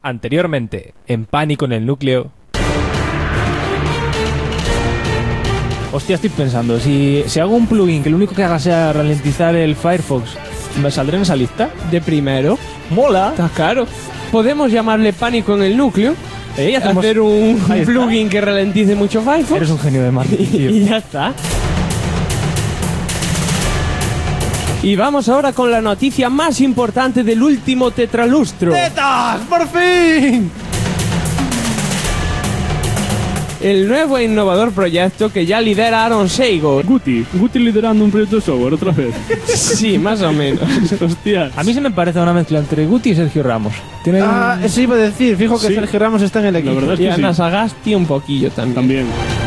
Anteriormente, en Pánico en el Núcleo. Hostia, estoy pensando, si hago un plugin que lo único que haga sea ralentizar el Firefox, ¿me saldré en esa lista? De primero. ¡Mola! Está claro. Podemos llamarle Pánico en el Núcleo. Hacemos hacer un plugin que ralentice mucho Firefox. Eres un genio de marketing, tío. Y ya está. Y vamos ahora con la noticia más importante del último tetralustro. ¡Tetas! ¡Por fin! El nuevo e innovador proyecto que ya lidera Aaron Seigo. Guti liderando un proyecto de software otra vez. Sí, más o menos. Hostia. A mí se me parece una mezcla entre Guti y Sergio Ramos. Tiene eso iba a decir. Fijo que Sí. Sergio Ramos está en el equipo. La verdad es Y que Ana sí. Sagasti un poquillo también. También.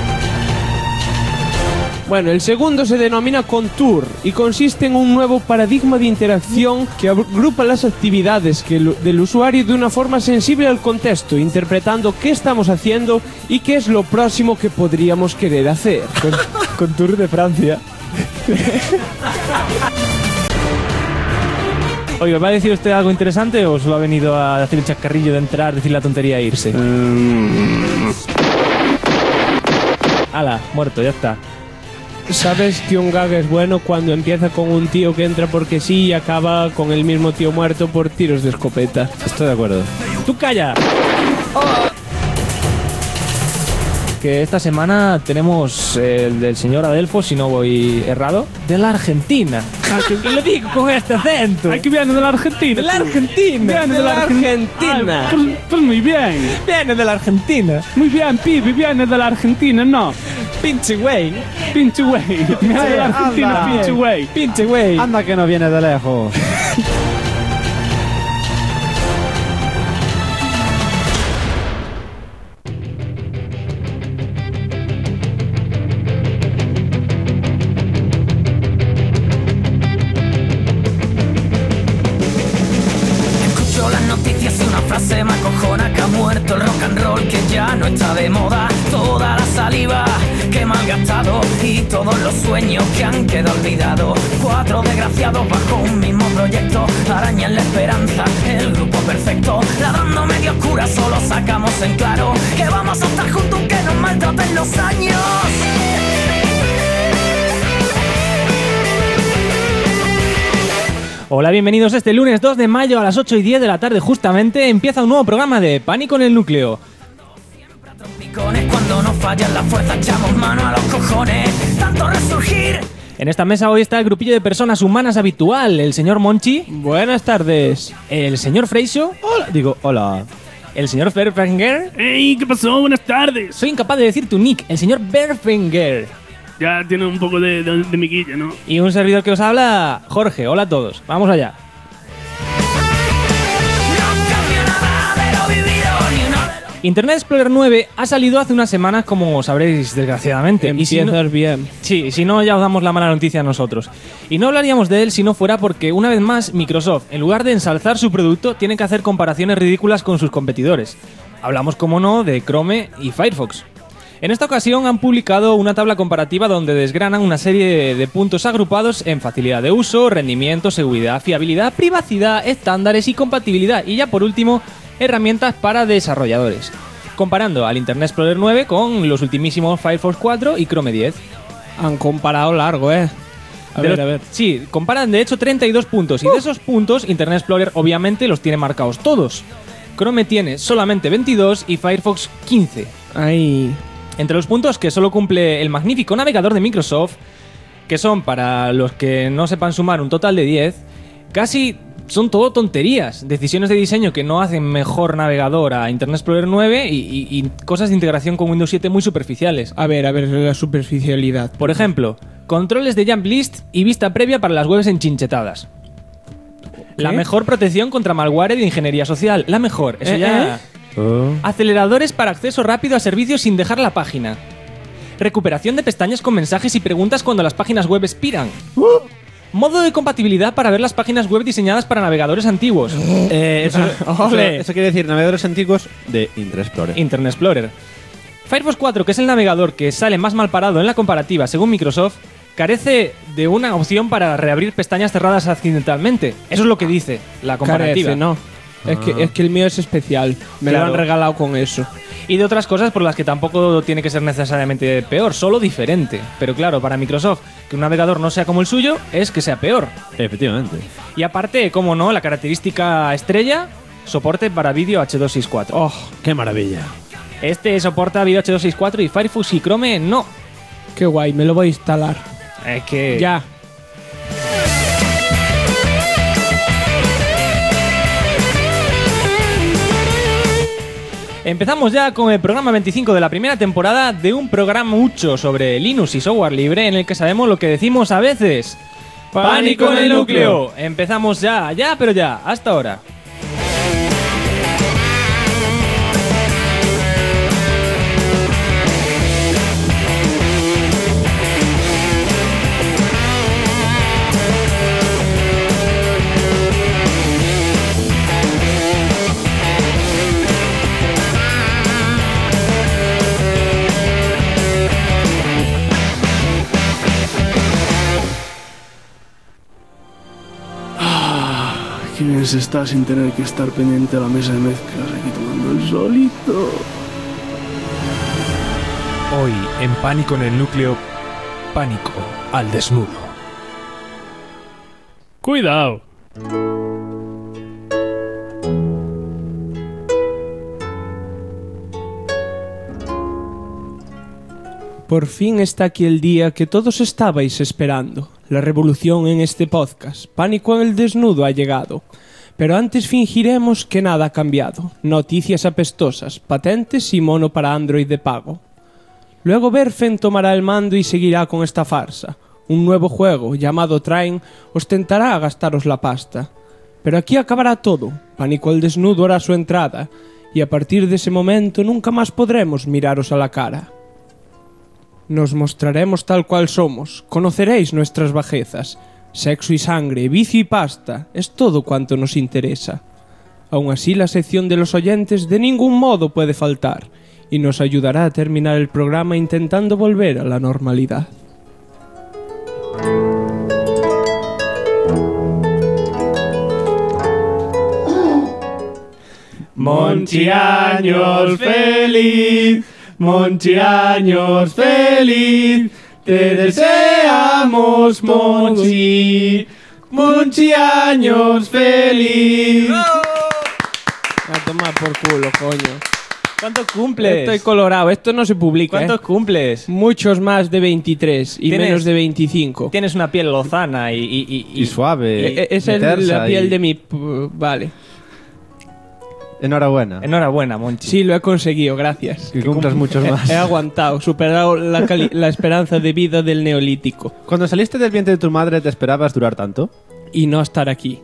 Bueno, el segundo se denomina Contour y consiste en un nuevo paradigma de interacción que agrupa las actividades del usuario de una forma sensible al contexto, interpretando qué estamos haciendo y qué es lo próximo que podríamos querer hacer. Con Tour de Francia. Oiga, ¿va a decir usted algo interesante o solo ha venido a hacer el chascarrillo de entrar, decir la tontería e irse? Ala, muerto, ya está. ¿Sabes que un gag es bueno cuando empieza con un tío que entra porque sí y acaba con el mismo tío muerto por tiros de escopeta? Estoy de acuerdo. ¡Tú calla! Que esta semana tenemos el del señor Adelfo, si no voy errado, de la Argentina. Y lo digo con este acento. Ay, que viene de la Argentina. ¡De la tú. Argentina! Viene de la Argentina. Ay, pues muy bien. ¡Viene de la Argentina! Muy bien, pibe, viene de la Argentina, no. ¡Pinche güey! Pinche güey. Viene de la Argentina, anda. pinche güey. ¡Pinche güey! Anda que no viene de lejos. Escucho las noticias y una frase me acojona: que ha muerto el rock and roll, que ya no está de moda. Toda la saliva que he malgastado y todos los sueños que han quedado olvidados. 4 desgraciados bajo un mismo proyecto arañan la esperanza, el grupo perfecto. Ladrando medio oscura solo sacamos en claro que vamos a estar juntos aunque nos maltraten los años. Hola, bienvenidos este lunes 2 de mayo a las 8:10 de la tarde. Justamente empieza un nuevo programa de Pánico en el Núcleo. Trompicones, cuando nos fallan las fuerzas echamos mano a los cojones. Tanto resurgir. En esta mesa hoy está el grupillo de personas humanas habitual. El señor Monchi, Buenas tardes. el señor Freixo, Hola. el señor Berfinger. Ey, ¿qué pasó? Buenas tardes. Soy incapaz de decir tu nick, el señor Berfinger. Ya tiene un poco de miquilla, ¿no? Y un servidor que os habla, Jorge. Hola a todos. Vamos allá. No cambio nada de lo vivido ni uno de los... Internet Explorer 9 ha salido hace unas semanas, como sabréis desgraciadamente. Y si no- Empiezas bien. Sí, si no ya os damos la mala noticia a nosotros. Y no hablaríamos de él si no fuera porque, una vez más, Microsoft, en lugar de ensalzar su producto, tiene que hacer comparaciones ridículas con sus competidores. Hablamos, como no, de Chrome y Firefox. En esta ocasión han publicado una tabla comparativa donde desgranan una serie de puntos agrupados en facilidad de uso, rendimiento, seguridad, fiabilidad, privacidad, estándares y compatibilidad. Y ya por último, herramientas para desarrolladores. Comparando al Internet Explorer 9 con los ultimísimos Firefox 4 y Chrome 10. Han comparado largo, A ver. Sí, comparan de hecho 32 puntos. Y de esos puntos, Internet Explorer obviamente los tiene marcados todos. Chrome tiene solamente 22 y Firefox 15. Ahí. Entre los puntos que solo cumple el magnífico navegador de Microsoft, que son, para los que no sepan sumar, un total de 10, casi son todo tonterías. Decisiones de diseño que no hacen mejor navegador a Internet Explorer 9 y cosas de integración con Windows 7 muy superficiales. A ver, la superficialidad. Por ejemplo, controles de jump list y vista previa para las webs enchinchetadas. La mejor protección contra malware de ingeniería social. La mejor, eso ya... Aceleradores para acceso rápido a servicios sin dejar la página. Recuperación de pestañas con mensajes y preguntas cuando las páginas web expiran. Modo de compatibilidad para ver las páginas web diseñadas para navegadores antiguos. Eso quiere decir navegadores antiguos de Internet Explorer. Internet Explorer. Firefox 4, que es el navegador que sale más mal parado en la comparativa según Microsoft, carece de una opción para reabrir pestañas cerradas accidentalmente. Eso es lo que dice la comparativa. Carece, ¿no? Es que el mío es especial. Me Claro. lo han regalado con eso. Y de otras cosas por las que tampoco tiene que ser necesariamente peor, solo diferente. Pero claro, para Microsoft, que un navegador no sea como el suyo, es que sea peor. Efectivamente. Y aparte, como no, la característica estrella, soporte para vídeo H264. Oh, ¡Qué maravilla! Este soporta vídeo H264 y Firefox y Chrome no. qué guay, me lo voy a instalar. Es que... Ya. Empezamos ya con el programa 25 de la primera temporada de un programa mucho sobre Linux y software libre en el que sabemos lo que decimos a veces. ¡Pánico en el núcleo! Empezamos ya, pero ya, hasta ahora. Qué bien se está sin tener que estar pendiente a la mesa de mezclas aquí tomando el solito. Hoy, en Pánico en el Núcleo, pánico al desnudo. Cuidado. Por fin está aquí el día que todos estabais esperando. La revolución en este podcast. Pánico en el desnudo ha llegado. Pero antes fingiremos que nada ha cambiado. Noticias apestosas, patentes y mono para Android de pago. Luego Berfen tomará el mando y seguirá con esta farsa. Un nuevo juego, llamado Train, os tentará a gastaros la pasta. Pero aquí acabará todo. Pánico al desnudo hará su entrada. Y a partir de ese momento nunca más podremos miraros a la cara. Nos mostraremos tal cual somos, conoceréis nuestras bajezas. Sexo y sangre, vicio y pasta, es todo cuanto nos interesa. Aún así, la sección de los oyentes de ningún modo puede faltar, y nos ayudará a terminar el programa intentando volver a la normalidad. Monchi años feliz, Monchi años feliz, te deseamos Monchi, Monchi años feliz. A tomar por culo, coño. ¿Cuántos cumples? Estoy colorado, esto no se publica, ¿Cuántos cumples? Muchos más de 23 y ¿Tienes- menos de 25. Tienes una piel lozana Y suave. Esa es tersa la piel y- de mi... Vale. Enhorabuena. Enhorabuena, Monchi. Sí, lo he conseguido, gracias. Que cumplas muchos más. He aguantado, superado la esperanza de vida del neolítico. Cuando saliste del vientre de tu madre, ¿te esperabas durar tanto? Y no estar aquí.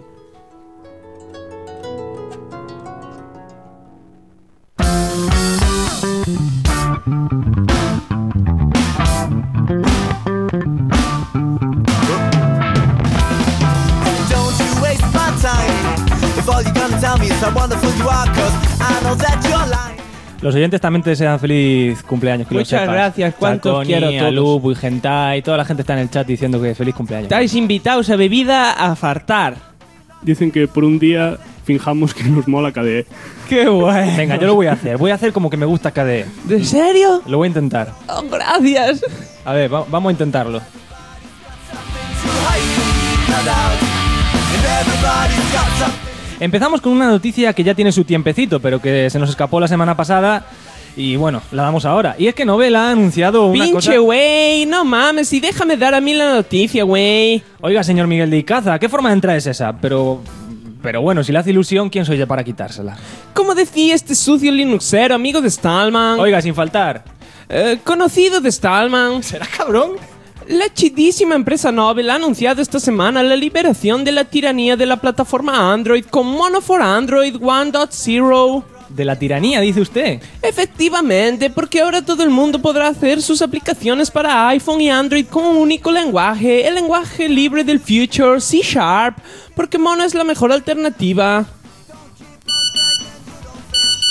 Don't you waste my time. If all you're gonna tell me is how wonderful you are, 'cause I know that you're lying. Los oyentes también te desean feliz cumpleaños. Que lo Muchas sepas. gracias, cuántos Chaconi, quiero a todos. Alubu y Gentai, toda la gente está en el chat diciendo que feliz cumpleaños. Estáis invitados a bebida a fartar. Dicen que por un día finjamos que nos mola KDE. ¡Qué guay! Venga, yo lo voy a hacer. Voy a hacer como que me gusta KDE. ¿De serio? Lo voy a intentar. Oh, gracias. A ver, vamos a intentarlo. To hide, no doubt. And everybody's got something. Empezamos con una noticia que ya tiene su tiempecito, pero que se nos escapó la semana pasada. Y bueno, la damos ahora. Y es que Novell ha anunciado una Pinche cosa... güey, no mames, y déjame dar a mí la noticia, güey. Oiga, señor Miguel de Icaza, ¿qué forma de entrar es esa? Pero bueno, si le hace ilusión, ¿quién soy yo para quitársela? Como decía este sucio Linuxero, amigo de Stallman. Oiga, sin faltar. Conocido de Stallman. ¿Será cabrón? La chidísima empresa Novell ha anunciado esta semana la liberación de la tiranía de la plataforma Android con Mono for Android 1.0. De la tiranía, dice usted. Efectivamente, porque ahora todo el mundo podrá hacer sus aplicaciones para iPhone y Android con un único lenguaje, el lenguaje libre del future, C#, porque Mono es la mejor alternativa.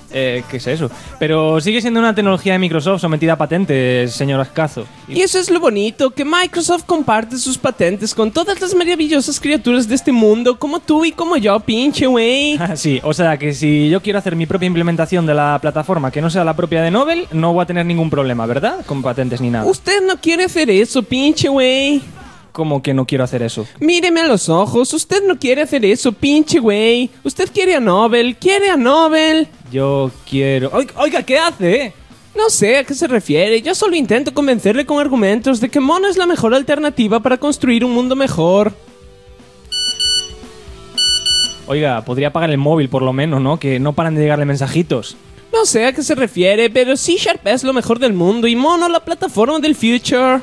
¿Qué es eso? Pero sigue siendo una tecnología de Microsoft sometida a patentes, señor Ascazo. Y eso es lo bonito, que Microsoft comparte sus patentes con todas las maravillosas criaturas de este mundo, como tú y como yo, pinche güey. Sí, o sea que si yo quiero hacer mi propia implementación de la plataforma que no sea la propia de Nobel, no voy a tener ningún problema, ¿verdad? Con patentes ni nada. Usted no quiere hacer eso, pinche güey. ¿Cómo que no quiero hacer eso? Míreme a los ojos, usted no quiere hacer eso, pinche güey. Usted quiere a Nobel, quiere a Nobel. Yo quiero... Oiga, ¿qué hace? No sé a qué se refiere, yo solo intento convencerle con argumentos de que Mono es la mejor alternativa para construir un mundo mejor. Oiga, podría apagar el móvil por lo menos, ¿no? Que no paran de llegarle mensajitos. No sé a qué se refiere, pero C# es lo mejor del mundo y Mono la plataforma del future.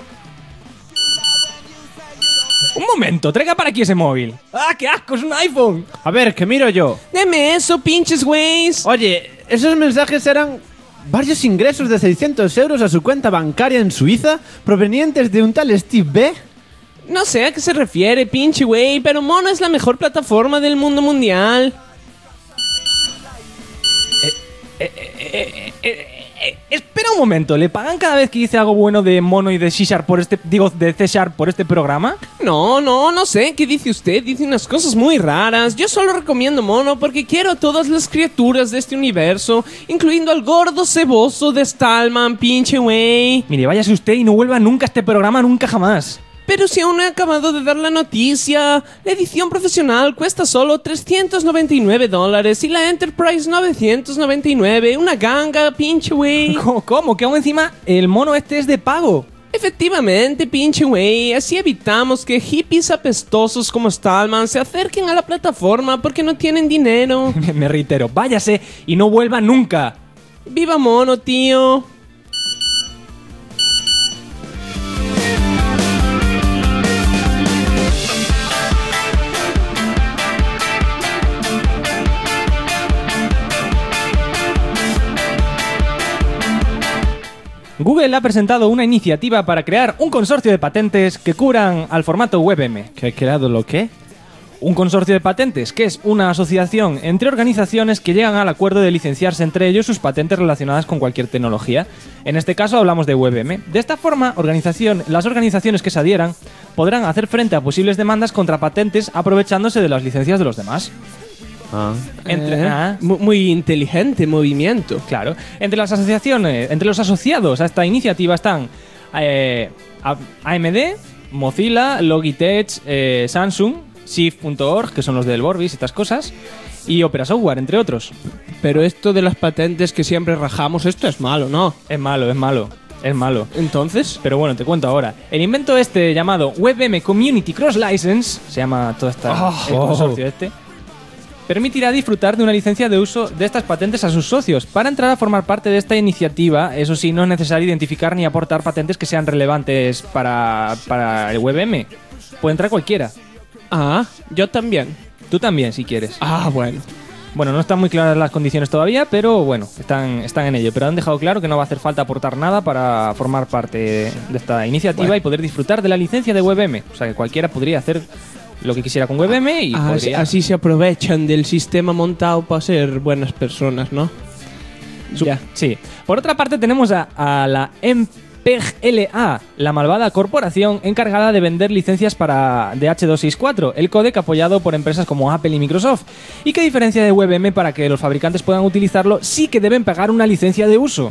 Un momento, traiga para aquí ese móvil. ¡Ah, qué asco! ¡Es un iPhone! A ver, que miro yo. Deme eso, pinches güeyes. Oye, esos mensajes eran varios ingresos de 600 euros a su cuenta bancaria en Suiza provenientes de un tal Steve B. No sé a qué se refiere, pinche güey, pero Mono es la mejor plataforma del mundo mundial. Espera un momento, ¿le pagan cada vez que dice algo bueno de Mono y de C# por este... Digo, de C# por este programa? No sé, ¿qué dice usted? Dice unas cosas muy raras. Yo solo recomiendo Mono porque quiero a todas las criaturas de este universo, incluyendo al gordo ceboso de Stallman, pinche güey. Mire, váyase usted y no vuelva nunca a este programa, nunca jamás. Pero si aún no he acabado de dar la noticia, la edición profesional cuesta solo $399 y la Enterprise $999, una ganga, pinche güey. ¿Cómo? Que aún encima el mono este es de pago. Efectivamente, pinche güey, así evitamos que hippies apestosos como Stallman se acerquen a la plataforma porque no tienen dinero. Me reitero, váyase y no vuelva nunca. ¡Viva Mono, tío! Google ha presentado una iniciativa para crear un consorcio de patentes que cubran al formato WebM. ¿Que ha creado lo qué? Un consorcio de patentes, que es una asociación entre organizaciones que llegan al acuerdo de licenciarse entre ellos sus patentes relacionadas con cualquier tecnología. En este caso hablamos de WebM. De esta forma, las organizaciones que se adhieran podrán hacer frente a posibles demandas contra patentes aprovechándose de las licencias de los demás. Muy inteligente movimiento. Claro. Entre las asociaciones, entre los asociados a esta iniciativa están AMD, Mozilla, Logitech, Samsung, Shift.org, que son los del Vorbis y estas cosas, y Opera Software, entre otros. Pero esto de las patentes que siempre rajamos, esto es malo, ¿no? Es malo. Es malo. ¿Entonces? Pero bueno, te cuento ahora. El invento este llamado WebM Community Cross License, se llama todo el consorcio este, permitirá disfrutar de una licencia de uso de estas patentes a sus socios. Para entrar a formar parte de esta iniciativa, eso sí, no es necesario identificar ni aportar patentes que sean relevantes para el WebM. Puede entrar cualquiera. Ah, yo también. Tú también, si quieres. Ah, bueno. Bueno, no están muy claras las condiciones todavía, pero bueno, están en ello. Pero han dejado claro que no va a hacer falta aportar nada para formar parte de esta iniciativa y poder disfrutar de la licencia de WebM. O sea, que cualquiera podría hacer lo que quisiera con WebM y podría... Así se aprovechan del sistema montado para ser buenas personas, ¿no? Ya. Sí. Por otra parte tenemos a la MPEG-LA, la malvada corporación encargada de vender licencias de H264, el códec apoyado por empresas como Apple y Microsoft, y que a diferencia de WebM, para que los fabricantes puedan utilizarlo, sí que deben pagar una licencia de uso.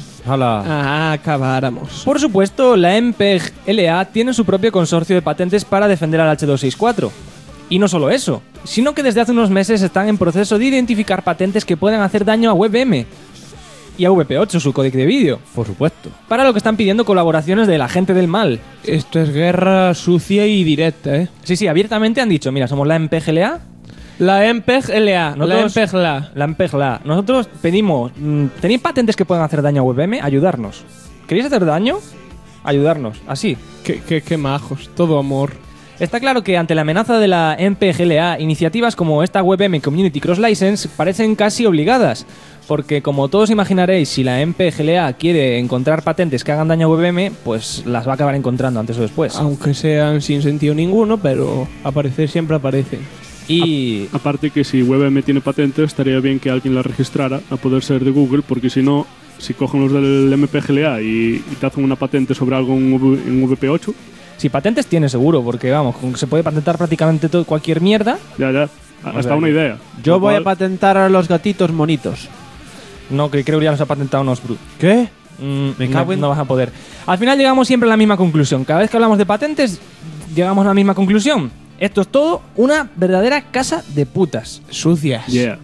Acabáramos. Por supuesto, la MPEG-LA tiene su propio consorcio de patentes para defender al H264. Y no solo eso, sino que desde hace unos meses están en proceso de identificar patentes que pueden hacer daño a WebM y a VP8, su códec de vídeo. Por supuesto. Para lo que están pidiendo colaboraciones de la gente del mal. Esto es guerra sucia y directa, ¿eh? Sí, abiertamente han dicho, mira, somos la MPEG-LA. La MPEG-LA. La MPEG-LA. Nosotros pedimos, ¿tenéis patentes que pueden hacer daño a WebM? Ayudarnos. ¿Queréis hacer daño? Ayudarnos, así. Qué majos, todo amor. Está claro que ante la amenaza de la MPEG-LA, iniciativas como esta WebM Community Cross License parecen casi obligadas, porque como todos imaginaréis, si la MPEG-LA quiere encontrar patentes que hagan daño a WebM, pues las va a acabar encontrando antes o después. Aunque sean sin sentido ninguno, pero aparecer siempre aparecen. Y Aparte que si WebM tiene patente, estaría bien que alguien la registrara, a poder ser de Google, porque si no, si cogen los del MPGLA y te hacen una patente sobre algo en VP8, si patentes tiene seguro, porque vamos, se puede patentar prácticamente todo, cualquier mierda. ya, hasta sea una que idea. Yo Lo voy a cual- patentar a los gatitos monitos. No, que creo que ya los ha patentado Nosbrut. ¿Qué? Me cago en... No vas a poder. Al final llegamos siempre a la misma conclusión. Cada vez que hablamos de patentes, llegamos a la misma conclusión. Esto es todo una verdadera casa de putas. Sucias. Yeah.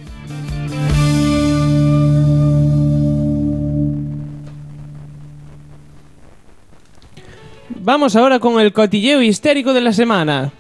Vamos ahora con el cotilleo histérico de la semana.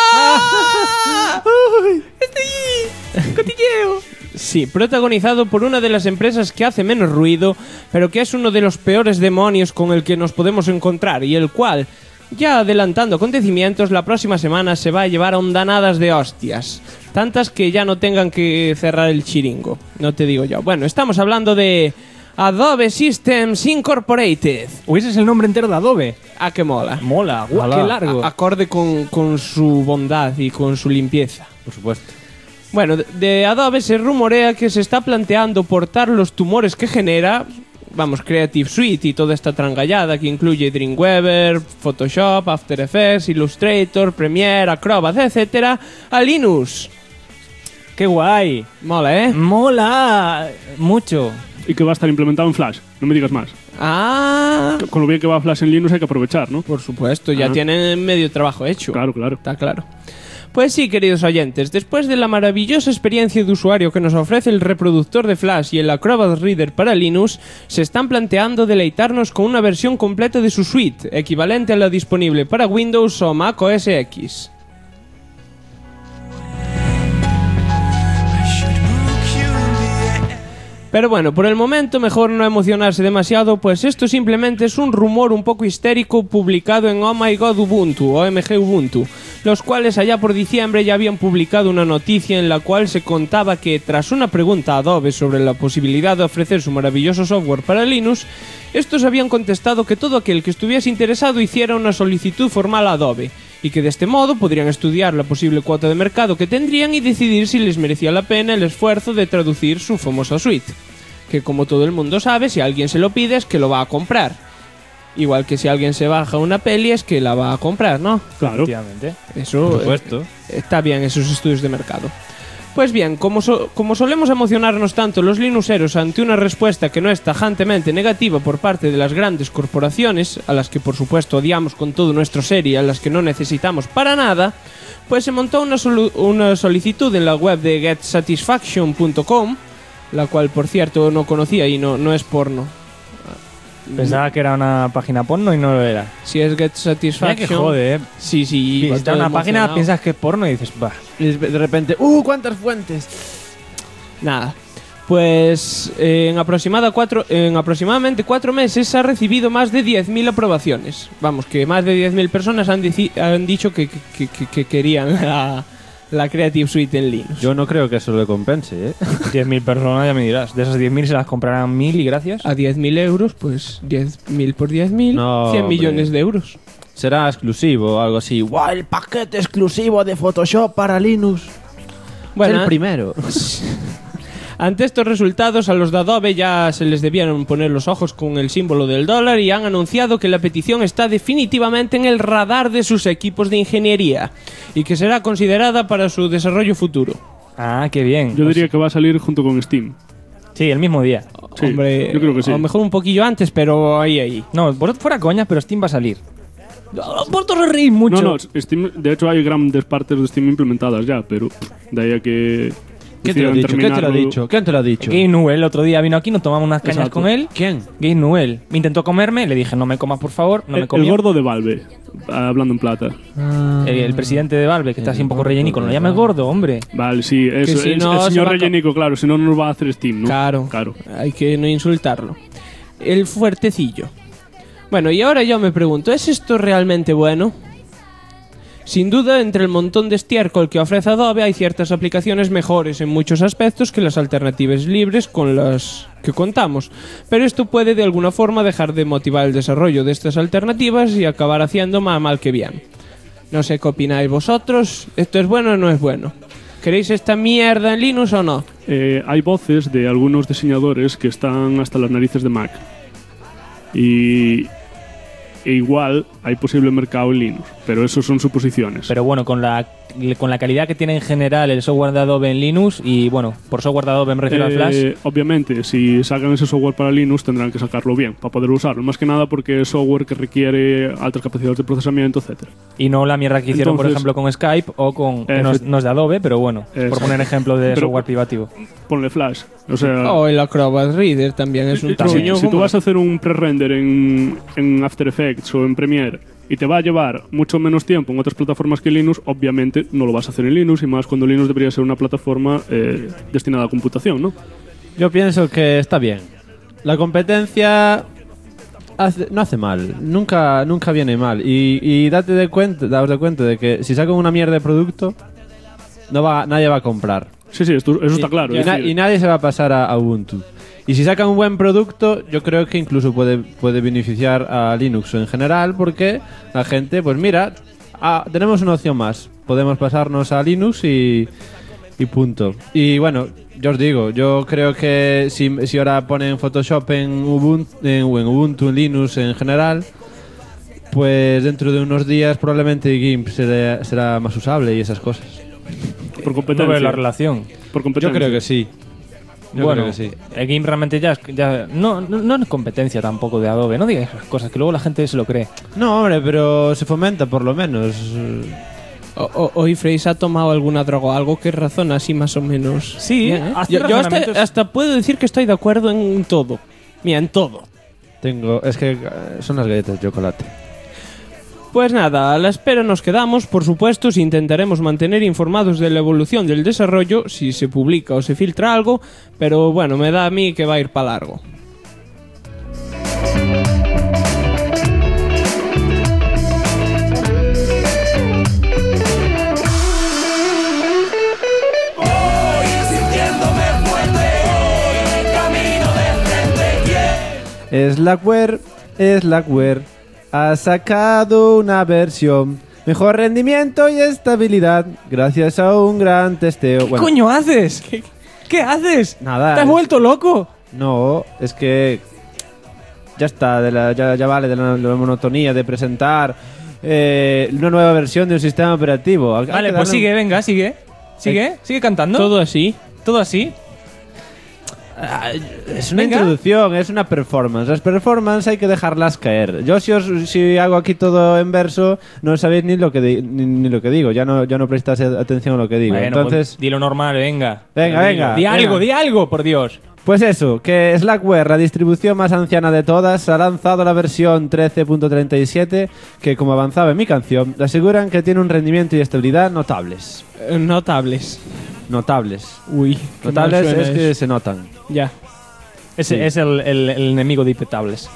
¡Cotilleo! Sí, protagonizado por una de las empresas que hace menos ruido, pero que es uno de los peores demonios con el que nos podemos encontrar y el cual, ya adelantando acontecimientos, la próxima semana se va a llevar a ondanadas de hostias. Tantas que ya no tengan que cerrar el chiringo, no te digo yo. Bueno, estamos hablando de Adobe Systems Incorporated. ¿O ese es el nombre entero de Adobe? Ah, que mola. Mola, guau, Alá. qué largo. Acorde con su bondad y con su limpieza. Por supuesto. Bueno, de Adobe se rumorea que se está planteando portar los tumores que genera, vamos, Creative Suite y toda esta trangallada que incluye Dreamweaver, Photoshop, After Effects, Illustrator, Premiere, Acrobat, etcétera, a Linux. ¡Qué guay! Mola, ¿eh? ¡Mola! Mucho. Y que va a estar implementado en Flash, no me digas más. Ah, Con lo bien que va Flash en Linux hay que aprovechar, ¿no? por supuesto, ya tienen medio trabajo hecho. Claro. Está claro. Pues sí, queridos oyentes, después de la maravillosa experiencia de usuario que nos ofrece el reproductor de Flash y el Acrobat Reader para Linux, se están planteando deleitarnos con una versión completa de su suite, equivalente a la disponible para Windows o Mac OS X. Pero bueno, por el momento mejor no emocionarse demasiado, pues esto simplemente es un rumor un poco histérico publicado en Oh My God Ubuntu, OMG Ubuntu, los cuales allá por diciembre ya habían publicado una noticia en la cual se contaba que tras una pregunta a Adobe sobre la posibilidad de ofrecer su maravilloso software para Linux, estos habían contestado que todo aquel que estuviese interesado hiciera una solicitud formal a Adobe, y que de este modo podrían estudiar la posible cuota de mercado que tendrían y decidir si les merecía la pena el esfuerzo de traducir su famosa suite. Que como todo el mundo sabe, si alguien se lo pide es que lo va a comprar. Igual que si alguien se baja una peli es que la va a comprar, ¿no? Claro. Efectivamente. Eso Por supuesto. está bien, esos estudios de mercado. Pues bien, como solemos emocionarnos tanto los linuxeros ante una respuesta que no es tajantemente negativa por parte de las grandes corporaciones, a las que por supuesto odiamos con todo nuestro ser y a las que no necesitamos para nada, pues se montó una solicitud en la web de getsatisfaction.com, la cual por cierto no conocía y no es porno. Pensaba que era una página porno y no lo era. Si es Get Mira Satisfaction. que jode, ¿eh? Sí. Visitar una página, piensas que es porno y dices, bah. Y de repente, ¡cuántas fuentes! Nada. Pues en aproximadamente 4 meses ha recibido más de 10.000 aprobaciones. Vamos, que más de 10.000 personas han dicho que querían la Creative Suite en Linux. Yo no creo que eso le compense, ¿eh? 10.000 personas, ya me dirás. De esas 10.000 se las comprarán 1.000 y gracias. A 10.000 euros, pues 10.000 por 10.000, No, 100 hombre. millones de euros. Será exclusivo o algo así. ¡Guau! El paquete exclusivo de Photoshop para Linux. Bueno, es el primero. ante estos resultados, a los de Adobe ya se les debieron poner los ojos con el símbolo del dólar y han anunciado que la petición está definitivamente en el radar de sus equipos de ingeniería y que será considerada para su desarrollo futuro. Ah, qué bien. Yo diría que va a salir junto con Steam. Sí, el mismo día. Sí, Hombre, yo creo que sí. a lo mejor un poquillo antes, pero ahí. No, fuera coñas, pero Steam va a salir. Vosotros os reís mucho. No, Steam, de hecho hay grandes partes de Steam implementadas ya, pero de ahí a que... ¿Quién te lo ha dicho? ¿Quién te lo ha dicho? ¿Quién te lo ha dicho? Gabe Newell el otro día vino aquí, nos tomamos unas cañas Exacto. con él. ¿Quién? Gabe Newell. Me intentó comerme, le dije, no me comas por favor, no me El comió. gordo de Valve, hablando en plata. El presidente de Valve, que está así un poco rellenico. No lo llames gordo, hombre. Vale, sí, eso, si el no, se señor va a Rellenico, claro, si no, no nos va a hacer Steam, ¿no? Claro, Claro. hay que no insultarlo. El fuertecillo. Bueno, y ahora yo me pregunto, ¿es esto realmente bueno? Sin duda, entre el montón de estiércol que ofrece Adobe hay ciertas aplicaciones mejores en muchos aspectos que las alternativas libres con las que contamos, pero esto puede de alguna forma dejar de motivar el desarrollo de estas alternativas y acabar haciendo más mal que bien. No sé qué opináis vosotros. ¿Esto es bueno o no es bueno? ¿Queréis esta mierda en Linux o no? Hay voces de algunos diseñadores que están hasta las narices de Mac. E igual hay posible mercado en Linux, pero eso son suposiciones. Pero bueno, con la calidad que tiene en general el software de Adobe en Linux, y bueno, por software de Adobe me refiero al Flash. Obviamente, si sacan ese software para Linux tendrán que sacarlo bien para poder usarlo, más que nada porque es software que requiere altas capacidades de procesamiento, etcétera. Y no la mierda que hicieron, por ejemplo, con Skype o con... que no es de Adobe, pero bueno, por poner ejemplo de software privativo. Ponle Flash. O sea, O el Acrobat Reader también es un truño. Si tú vas a hacer un pre-render en After Effects o en Premiere y te va a llevar mucho menos tiempo en otras plataformas que Linux, obviamente no lo vas a hacer en Linux, y más cuando Linux debería ser una plataforma destinada a computación, ¿no? Yo pienso que está bien. La competencia no hace mal, nunca viene mal. Y daos de cuenta de que si sacan una mierda de producto, nadie va a comprar. Sí, eso está claro. Y nadie se va a pasar a Ubuntu. Y si sacan un buen producto, yo creo que incluso puede beneficiar a Linux en general, porque la gente, pues mira, tenemos una opción más. Podemos pasarnos a Linux y punto. Y bueno, yo os digo, yo creo que si ahora ponen Photoshop en Ubuntu, en Linux en general, pues dentro de unos días probablemente GIMP será más usable y esas cosas. Por competencia. No veo la relación. Por competencia. Yo creo que sí. Bueno, creo que sí. El GIMP realmente ya no es competencia tampoco de Adobe. No digas esas cosas, que luego la gente se lo cree. No, hombre, pero se fomenta por lo menos. Hoy Freys ha tomado alguna droga, algo que razona así más o menos. Sí, bien, ¿eh? hace Yo razonamientos. hasta puedo decir que estoy de acuerdo en todo. Mira, en todo. Es que son las galletas de chocolate. Pues nada, a la espera nos quedamos, por supuesto, si intentaremos mantener informados de la evolución del desarrollo, si se publica o se filtra algo, pero bueno, me da a mí que va a ir para largo. Slackware ha sacado una versión mejor rendimiento y estabilidad gracias a un gran testeo. ¿Qué coño haces? ¿Qué haces? Nada. ¿Te has vuelto loco? No, es que ya está, ya vale de la monotonía de presentar una nueva versión de un sistema operativo. Vale, pues sigue, venga, sigue. Sigue cantando. Todo así. Todo así. Es una Venga. introducción, es una performance. Las performances hay que dejarlas caer. Yo si hago aquí todo en verso, no sabéis ni lo que digo. Ya no prestáis atención a lo que digo. Bueno, Entonces, pues dilo normal, venga. Venga. Di algo, por Dios. pues eso, que Slackware, la distribución más anciana de todas, ha lanzado la versión 13.37, que como avanzaba en mi canción, le aseguran que tiene un rendimiento y estabilidad notables. Notables. Uy, qué notables mal suena es que eso. se notan. Ya. Ese es el enemigo de impetables.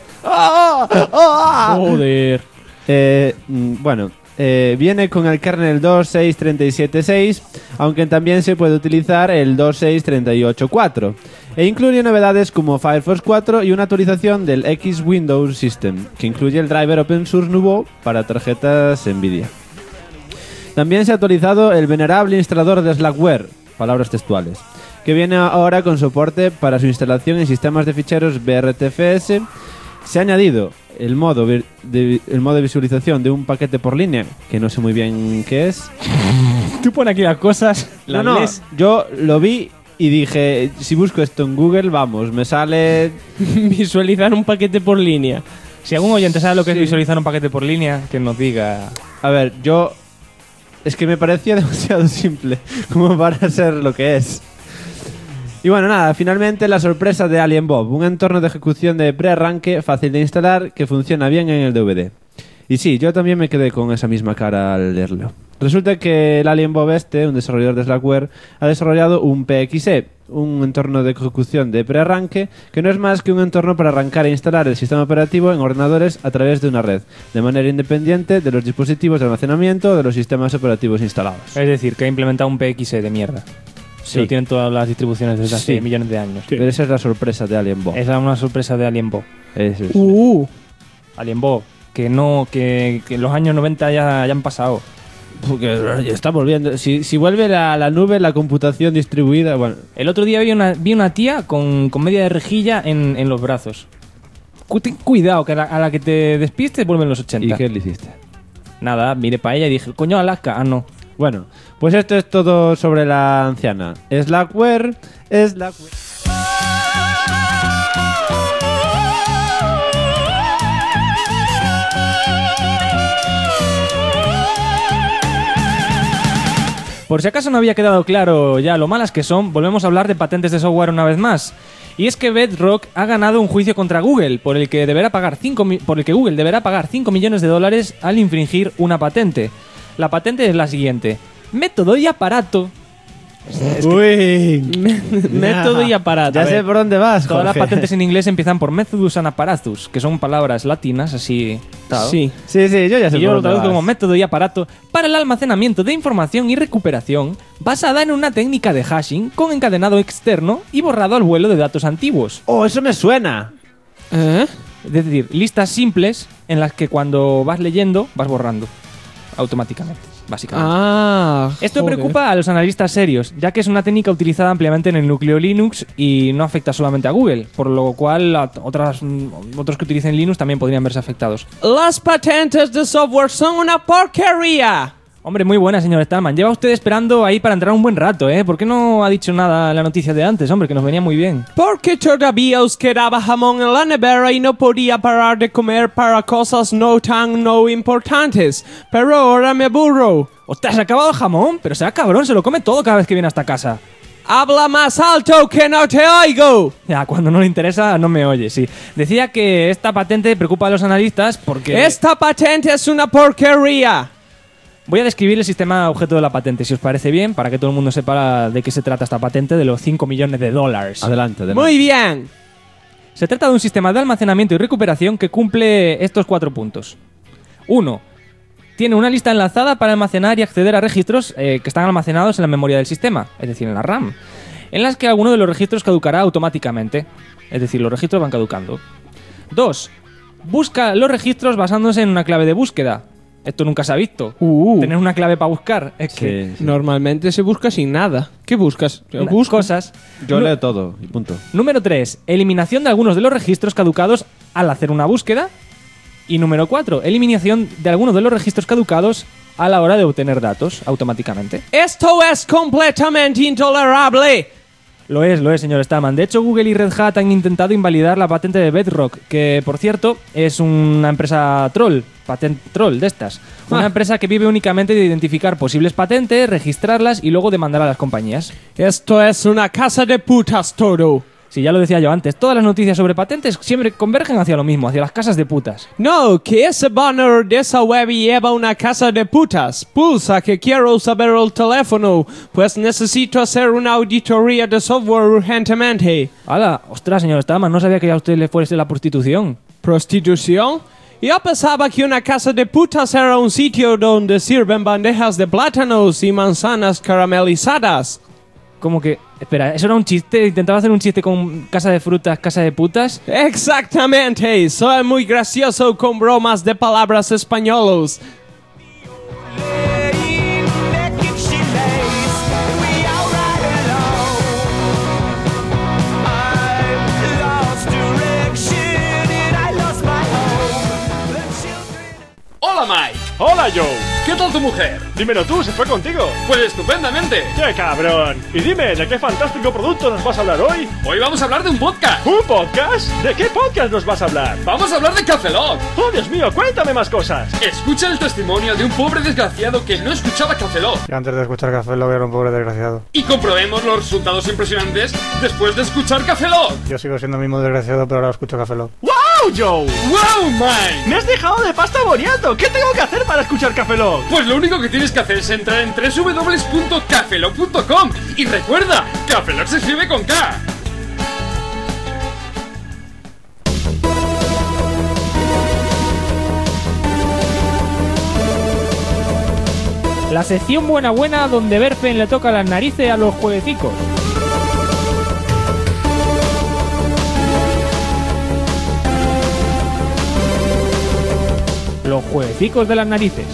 Joder. Bueno, viene con el kernel 2.6.37.6, aunque también se puede utilizar el 2.6.38.4, e incluye novedades como Firefox 4 y una actualización del X Windows System, que incluye el driver open source nuevo para tarjetas Nvidia. También se ha actualizado el venerable instalador de Slackware, palabras textuales, que viene ahora con soporte para su instalación en sistemas de ficheros BRTFS. Se ha añadido el modo de visualización de un paquete por línea, que no sé muy bien qué es. Tú pones aquí las cosas. No, yo lo vi y dije, si busco esto en Google, vamos, me sale... Visualizar un paquete por línea. Si algún oyente sabe lo que es visualizar un paquete por línea, que nos diga. A ver, es que me parecía demasiado simple como para ser lo que es. Y bueno, nada, finalmente la sorpresa de Alien Bob, un entorno de ejecución de prearranque fácil de instalar que funciona bien en el DVD. Y sí, yo también me quedé con esa misma cara al leerlo. Resulta que el Alien Bob un desarrollador de Slackware, ha desarrollado un PXE, un entorno de ejecución de prearranque, que no es más que un entorno para arrancar e instalar el sistema operativo en ordenadores a través de una red, de manera independiente de los dispositivos de almacenamiento de los sistemas operativos instalados. Es decir, que ha implementado un PXE de mierda. Sí. Lo tienen todas las distribuciones desde hace Sí. millones de años. Pero esa es la sorpresa de Alien Bob. Esa es una sorpresa de Alienbo. Eso es. Alienbo. que no, que los años 90 ya han pasado. Porque está volviendo. Si vuelve la nube, la computación distribuida, bueno. El otro día vi una tía con media de rejilla en los brazos. Ten cuidado, que a la que te despistes vuelven los 80. ¿Y qué le hiciste? Nada, miré para ella y dije, coño, Alaska. Ah, no. Bueno, pues esto es todo sobre la anciana. Slackware. Por si acaso no había quedado claro ya lo malas que son, volvemos a hablar de patentes de software una vez más. Y es que Bedrock ha ganado un juicio contra Google, por el que Google deberá pagar 5 millones de dólares al infringir una patente. La patente es la siguiente: método y aparato. Uy. Método y aparato. Ya sé por dónde vas, Todas las Jorge. patentes en inglés empiezan por methodus and apparatus, que son palabras latinas, así. Tal. Sí. Sí, yo ya sé Y yo por lo dónde traduzco vas. como método y aparato para el almacenamiento de información y recuperación basada en una técnica de hashing con encadenado externo y borrado al vuelo de datos antiguos. Oh, eso me suena. ¿Eh? Es decir, listas simples en las que cuando vas leyendo vas borrando automáticamente, básicamente. Esto joder. preocupa a los analistas serios, ya que es una técnica utilizada ampliamente en el núcleo Linux y no afecta solamente a Google, por lo cual otros que utilicen Linux también podrían verse afectados. Las patentes de software son una porquería. Hombre, muy buena, señor Stallman. Lleva usted esperando ahí para entrar un buen rato, ¿eh? ¿Por qué no ha dicho nada la noticia de antes, hombre? Que nos venía muy bien. Porque todavía os quedaba jamón en la nevera y no podía parar de comer para cosas no importantes. Pero ahora me aburro. ¡Ostras, se ha acabado el jamón! Pero sea cabrón, se lo come todo cada vez que viene a esta casa. Habla más alto que no te oigo. Ya, cuando no le interesa, no me oye, sí. Decía que esta patente preocupa a los analistas porque... Esta patente es una porquería. Voy a describir el sistema objeto de la patente, si os parece bien, para que todo el mundo sepa de qué se trata esta patente de los 5 millones de dólares. Adelante. Muy bien. Se trata de un sistema de almacenamiento y recuperación que cumple estos 4 puntos. 1. Tiene una lista enlazada para almacenar y acceder a registros que están almacenados en la memoria del sistema, es decir, en la RAM, en las que alguno de los registros caducará automáticamente, es decir, los registros van caducando. 2. Busca los registros basándose en una clave de búsqueda. Esto nunca se ha visto. Tener una clave para buscar. Es que... Sí. Normalmente se busca sin nada. ¿Qué buscas? Busco cosas. Yo leo todo y punto. Número 3. Eliminación de algunos de los registros caducados al hacer una búsqueda. Y número 4. Eliminación de algunos de los registros caducados a la hora de obtener datos automáticamente. Esto es completamente intolerable. Lo es, señor Stallman. De hecho, Google y Red Hat han intentado invalidar la patente de Bedrock, que, por cierto, es una empresa troll, patent troll de estas. Una empresa que vive únicamente de identificar posibles patentes, registrarlas y luego demandar a las compañías. Esto es una casa de putas todo. Si ya lo decía yo antes, todas las noticias sobre patentes siempre convergen hacia lo mismo, hacia las casas de putas. No, que ese banner de esa web lleva una casa de putas. Pulsa que quiero saber el teléfono, pues necesito hacer una auditoría de software urgentemente. ¡Hala! ¡Ostras, señor Stallman! No sabía que a usted le fuese la prostitución. ¿Prostitución? Yo pensaba que una casa de putas era un sitio donde sirven bandejas de plátanos y manzanas caramelizadas. Como que... Espera, ¿eso era un chiste? ¿Intentaba hacer un chiste con casa de frutas, casa de putas? Exactamente, soy muy gracioso con bromas de palabras españolos. Hola Mike. Hola Joe. ¿Qué tal tu mujer? Dímelo tú, ¿se fue contigo? Pues estupendamente. ¡Qué cabrón! Y dime, ¿de qué fantástico producto nos vas a hablar hoy? Hoy vamos a hablar de un podcast. ¿Un podcast? ¿De qué podcast nos vas a hablar? Vamos a hablar de Café Lock. ¡Oh, Dios mío! ¡Cuéntame más cosas! Escucha el testimonio de un pobre desgraciado que no escuchaba Café Lock. Y antes de escuchar Café Lock era un pobre desgraciado. Y comprobemos los resultados impresionantes después de escuchar Café Lock. Yo sigo siendo el mismo desgraciado, pero ahora escucho Café Lock. ¡Wow, Joe! ¡Wow, Mike! ¡Me has dejado de pasta boniato! ¿Qué tengo que hacer para escuchar Café Lock? Pues lo único que tienes que hacer es entrar en www.cafelock.com y recuerda, Café Lock se escribe con K. La sección buena donde Berfen le toca las narices a los jueguecicos. los jueguecicos de las narices.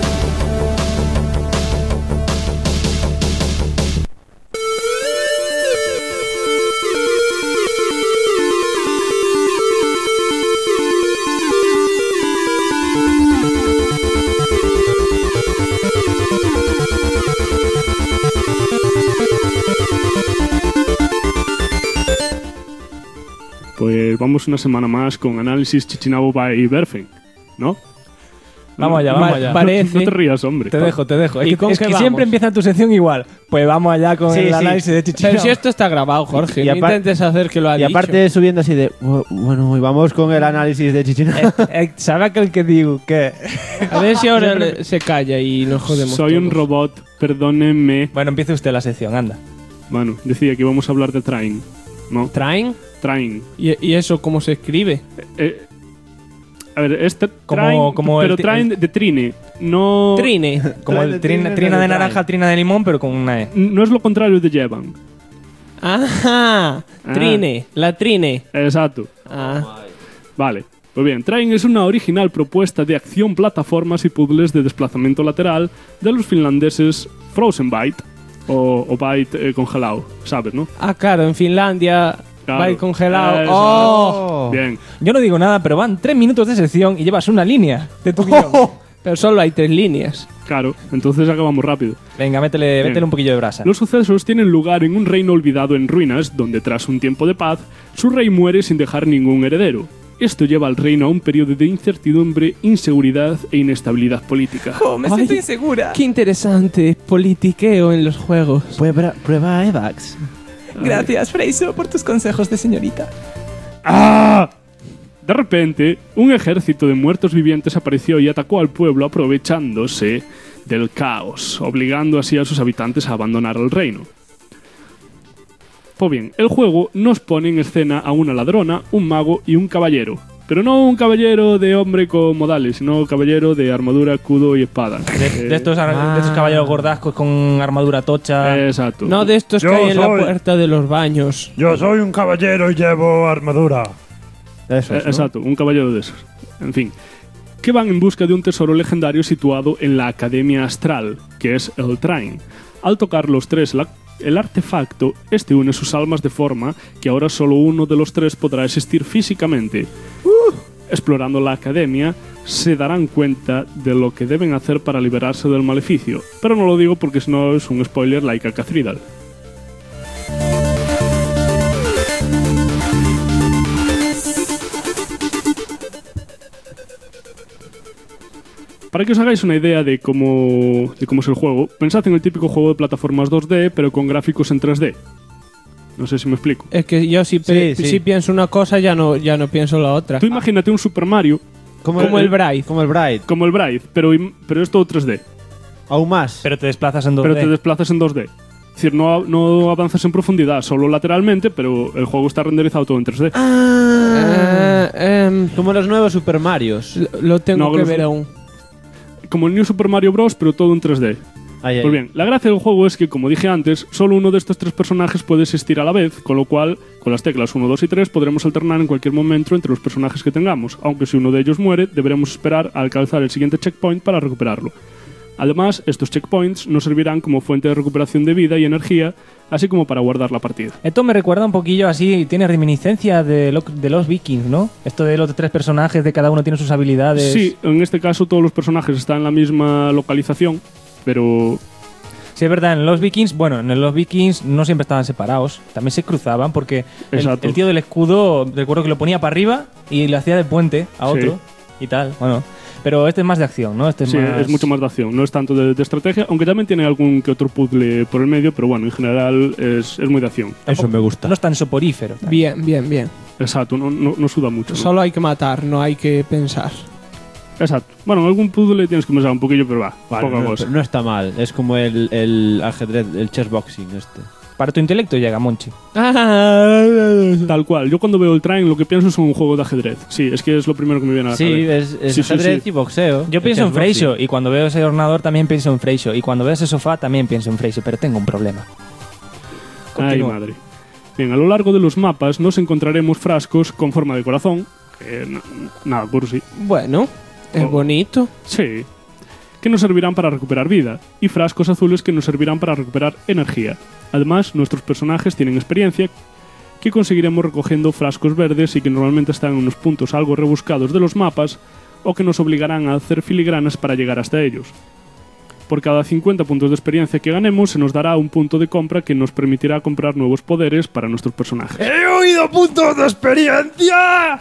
Pues vamos una semana más con análisis Chichinabo by Berfen, ¿no? Vamos allá, vamos allá. Parece. No te rías, hombre. Te dejo. ¿Y Es con que qué vamos? siempre empieza tu sección igual. Pues vamos allá con el análisis de Chichinabo. Pero si esto está grabado, Jorge, Y no apar- intentes hacer que lo ha Y dicho. aparte subiendo así de... Bueno, y vamos con el análisis de Chichinabo. ¿Sabe aquel que digo que...? A ver si ahora se calla y nos jodemos Soy un todos. robot, perdóneme. Bueno, empiece usted la sección, anda. Bueno, decía que íbamos a hablar de Train, ¿no? ¿Train? Train. ¿Y eso cómo se escribe? A ver, este Como- Train, como pero el- Train de Trine, no... Trine. Como el trina de naranja, trina de limón, pero con una E. No es lo contrario de Jevan. Ajá. Trine. La Trine. Exacto. Ah. Vale. Pues bien, Train es una original propuesta de acción, plataformas y puzzles de desplazamiento lateral de los finlandeses Frozen Byte o Byte congelado, ¿sabes, no? Ah, claro, en Finlandia Claro. va a ir congelado. Exacto. ¡Oh! Bien. Yo no digo nada, pero van 3 minutos de sección y llevas una línea de tu guión. Pero solo hay 3 líneas. Claro, entonces acabamos rápido. Venga, métele un poquillo de brasa. Los sucesos tienen lugar en un reino olvidado en ruinas, donde tras un tiempo de paz, su rey muere sin dejar ningún heredero. Esto lleva al reino a un periodo de incertidumbre, inseguridad e inestabilidad política. Me siento insegura. Qué interesante politiqueo en los juegos. Prueba Evax. Gracias, Freiso, por tus consejos de señorita. ¡Ah! De repente, un ejército de muertos vivientes apareció y atacó al pueblo aprovechándose del caos, obligando así a sus habitantes a abandonar el reino. Pues bien, el juego nos pone en escena a una ladrona, un mago y un caballero. Pero no un caballero de hombre con modales, sino un caballero de armadura, escudo y espada. De estos caballeros gordascos con armadura tocha. Exacto. No de estos que hay en la puerta de los baños. Yo soy un caballero y llevo armadura. Eso es, ¿no? Exacto, un caballero de esos. En fin. Que van en busca de un tesoro legendario situado en la Academia Astral, que es el Train. Al tocar los tres el artefacto, este une sus almas de forma que ahora solo uno de los tres podrá existir físicamente. Explorando la academia, se darán cuenta de lo que deben hacer para liberarse del maleficio. Pero no lo digo porque si no es un spoiler like a Cathedral. Para que os hagáis una idea de cómo es el juego, pensad en el típico juego de plataformas 2D, pero con gráficos en 3D. No sé si me explico. Es que yo si pienso una cosa ya no pienso la otra. Tú imagínate un Super Mario Como el Braid. Como el Braid. como el Braid, pero es todo 3D. Aún más. Pero te desplazas en 2D. Pero te desplazas en 2D. Es decir, no avanzas en profundidad, solo lateralmente, pero el juego está renderizado todo en 3D. Como los nuevos Super Marios. Lo tengo No, que los- ver aún. Como el New Super Mario Bros., pero todo en 3D. Ahí, ahí. Pues bien, la gracia del juego es que, como dije antes, solo uno de estos tres personajes puede existir a la vez, con lo cual, con las teclas 1, 2 y 3 podremos alternar en cualquier momento entre los personajes que tengamos, aunque si uno de ellos muere, deberemos esperar a alcanzar el siguiente checkpoint para recuperarlo. Además, estos checkpoints nos servirán como fuente de recuperación de vida y energía, así como para guardar la partida. Esto me recuerda un poquillo así, tiene reminiscencia de los Vikings, ¿no? Esto de los tres personajes, de cada uno tiene sus habilidades. Sí, en este caso todos los personajes están en la misma localización, pero Sí, es verdad, en los Vikings, bueno, en los Vikings no siempre estaban separados, también se cruzaban porque el Exacto. tío del escudo, recuerdo que lo ponía para arriba y lo hacía de puente a otro Sí. y tal, bueno. Pero este es más de acción, ¿no? Este es sí, más... es mucho más de acción, no es tanto de estrategia, aunque también tiene algún que otro puzzle por el medio, pero bueno, en general es muy de acción. Eso me gusta. No es tan soporífero. Bien. Exacto, no suda mucho. ¿no? Solo hay que matar, no hay que pensar. Exacto. Bueno, en algún puzzle tienes que pensar un poquillo, pero Vale, poca no, cosa. no está mal. Es como el ajedrez, el chessboxing este. Para tu intelecto llega, Monchi. Tal cual. Yo cuando veo el Train lo que pienso es un juego de ajedrez. Sí, es que es lo primero que me viene a la Sí, cabeza. es Sí, sí, ajedrez sí. y boxeo. Yo El pienso en chessboxing. Freixo y cuando veo ese ordenador también pienso en Freixo y cuando veo ese sofá también pienso en Freixo, pero tengo un problema. Ay, Continúa. madre. Bien, a lo largo de los mapas nos encontraremos frascos con forma de corazón. Nada, por sí. Bueno, Es bonito. Sí. Que nos servirán para recuperar vida. Y frascos azules que nos servirán para recuperar energía. Además, nuestros personajes tienen experiencia que conseguiremos recogiendo frascos verdes y que normalmente están en unos puntos algo rebuscados de los mapas o que nos obligarán a hacer filigranas para llegar hasta ellos. Por cada 50 puntos de experiencia que ganemos se nos dará un punto de compra que nos permitirá comprar nuevos poderes para nuestros personajes. ¡He oído puntos de experiencia!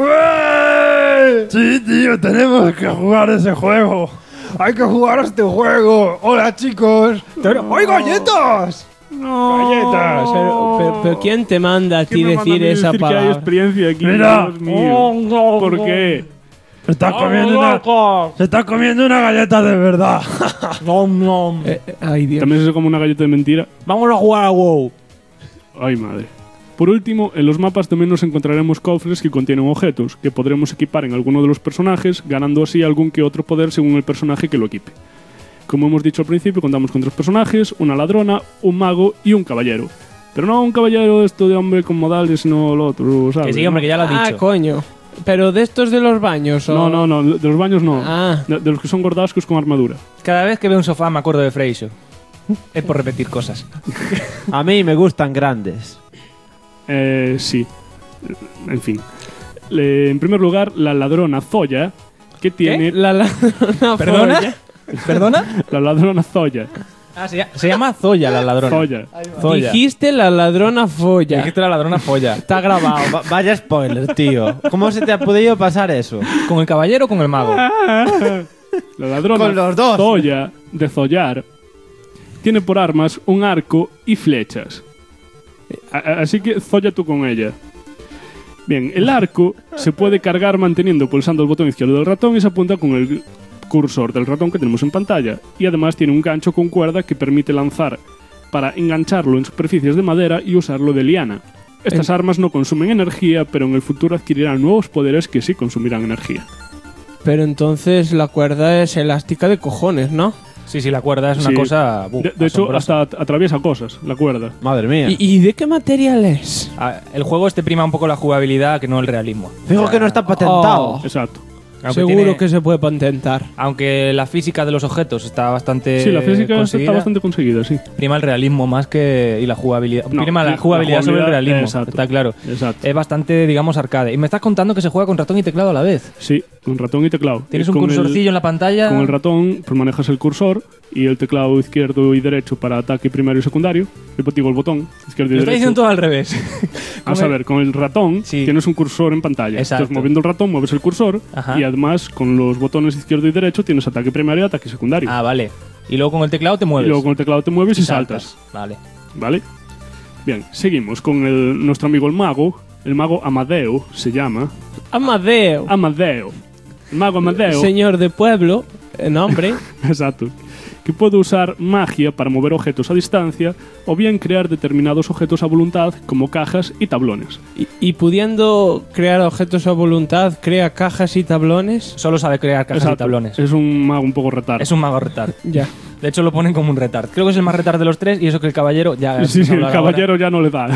¡Ué! Sí, tío, tenemos que jugar ese juego. Hay que jugar a este juego. Hola, chicos. ¡Hay galletas! No. Galletas. Pero ¿quién te manda a ti ¿Quién me manda a decir mí esa decir que hay palabra? experiencia aquí? Mira. Dios mío. ¿Por qué? Se está comiendo una galleta de verdad. Ay, Dios. También se come una galleta de mentira. Vamos a jugar a WoW. Ay, madre. Por último, en los mapas también nos encontraremos cofres que contienen objetos que podremos equipar en alguno de los personajes, ganando así algún que otro poder según el personaje que lo equipe. Como hemos dicho al principio, contamos con 3 personajes, una ladrona, un mago y un caballero. Pero no un caballero esto de hombre con modales, sino lo otro, ¿sabes? Que sí, hombre, que ya lo has Ah, dicho. coño. Pero de estos de los baños, ¿o? No, de los baños no. Ah. De los que son gordascos con armadura. Cada vez que veo un sofá me acuerdo de Freixo. Es por repetir cosas. A mí me gustan grandes. Sí. En fin. En primer lugar, la ladrona Zoya, que tiene... La ladrona. ¿Perdona? folla. ¿Perdona? La ladrona Zoya. Ah, se llama Zoya la ladrona. Zoya. Zoya. Dijiste la ladrona folla. Dijiste la ladrona folla. Está grabado. Vaya spoiler, tío. ¿Cómo se te ha podido pasar eso? ¿Con el caballero o con el mago? La ladrona Con los dos. Zoya, de Zollar, tiene por armas un arco y flechas. Así que Zoya tú con ella. Bien, el arco se puede cargar manteniendo pulsando el botón izquierdo del ratón y se apunta con el cursor del ratón que tenemos en pantalla. Y además tiene un gancho con cuerda que permite lanzar para engancharlo en superficies de madera y usarlo de liana. Estas armas no consumen energía, pero en el futuro adquirirán nuevos poderes que sí consumirán energía. Pero entonces la cuerda es elástica de cojones, ¿no? Sí, la cuerda es una Sí. cosa... De hecho, hasta atraviesa cosas, la cuerda. Madre mía. ¿Y de qué material es? El juego prima un poco la jugabilidad que no el realismo. Fijo que no está patentado. Oh. Exacto. Aunque Seguro tiene- que se puede patentar. Aunque la física de los objetos está bastante Sí, la física conseguida, está bastante conseguida, sí. prima el realismo más que... y la jugabilidad. No, prima la la jugabilidad sobre el jugabilidad, realismo, exacto. está claro. Exacto. Es bastante, digamos, arcade. Y me estás contando que se juega con ratón y teclado a la vez. Sí, con ratón y teclado. Tienes Y un con cursorcillo en la pantalla. Con el ratón pues manejas el cursor y el teclado izquierdo y derecho para ataque primario y secundario. Digo, el botón izquierdo y Lo está derecho. diciendo todo al revés. Vamos a ver, con el ratón Sí. tienes un cursor en pantalla. Exacto. Entonces, moviendo el ratón, mueves el cursor Ajá. y además con los botones izquierdo y derecho tienes ataque primario y ataque secundario. Ah, vale. Y luego con el teclado te y mueves. luego con el teclado te mueves y saltas. Vale. ¿Vale? Bien, seguimos con nuestro amigo el mago. El mago Amadeo se llama. Amadeo. Amadeo. El mago Amadeo. Señor de pueblo. Nombre. Exacto. Que puede usar magia para mover objetos a distancia o bien crear determinados objetos a voluntad como cajas y tablones. Y pudiendo crear objetos a voluntad, crea cajas y tablones. Solo sabe crear cajas y Exacto. tablones. Es un mago un poco retard. Es un mago retard. Ya. De hecho, lo ponen como un retard. Creo que es el más retard de los tres y eso que el caballero ya... Sí, vamos a el hablar caballero ya no le da.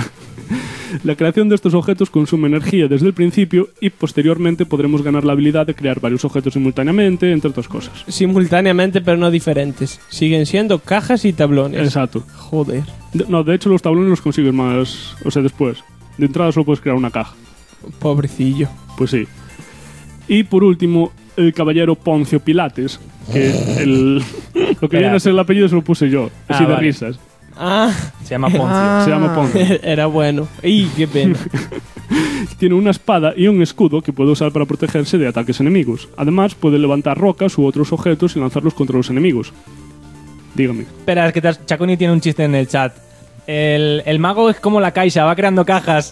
La creación de estos objetos consume energía desde el principio y posteriormente podremos ganar la habilidad de crear varios objetos simultáneamente, entre otras cosas. Simultáneamente, pero no diferentes. Siguen siendo cajas y tablones. Exacto. Joder. De hecho, los tablones los consigues más, o sea, después. De entrada solo puedes crear una caja. Pobrecillo. Pues sí. Y por último, el caballero Poncio Pilates, que lo que viene a ser el apellido se lo puse yo, así de vale. risas. Ah. Se llama Poncio. Se llama Poncio. Era bueno. ¡Y qué pena! Tiene una espada y un escudo que puede usar para protegerse de ataques enemigos. Además, puede levantar rocas u otros objetos y lanzarlos contra los enemigos. Dígame. Espera, es que Chaconi tiene un chiste en el chat. El mago es como la Caixa, va creando cajas.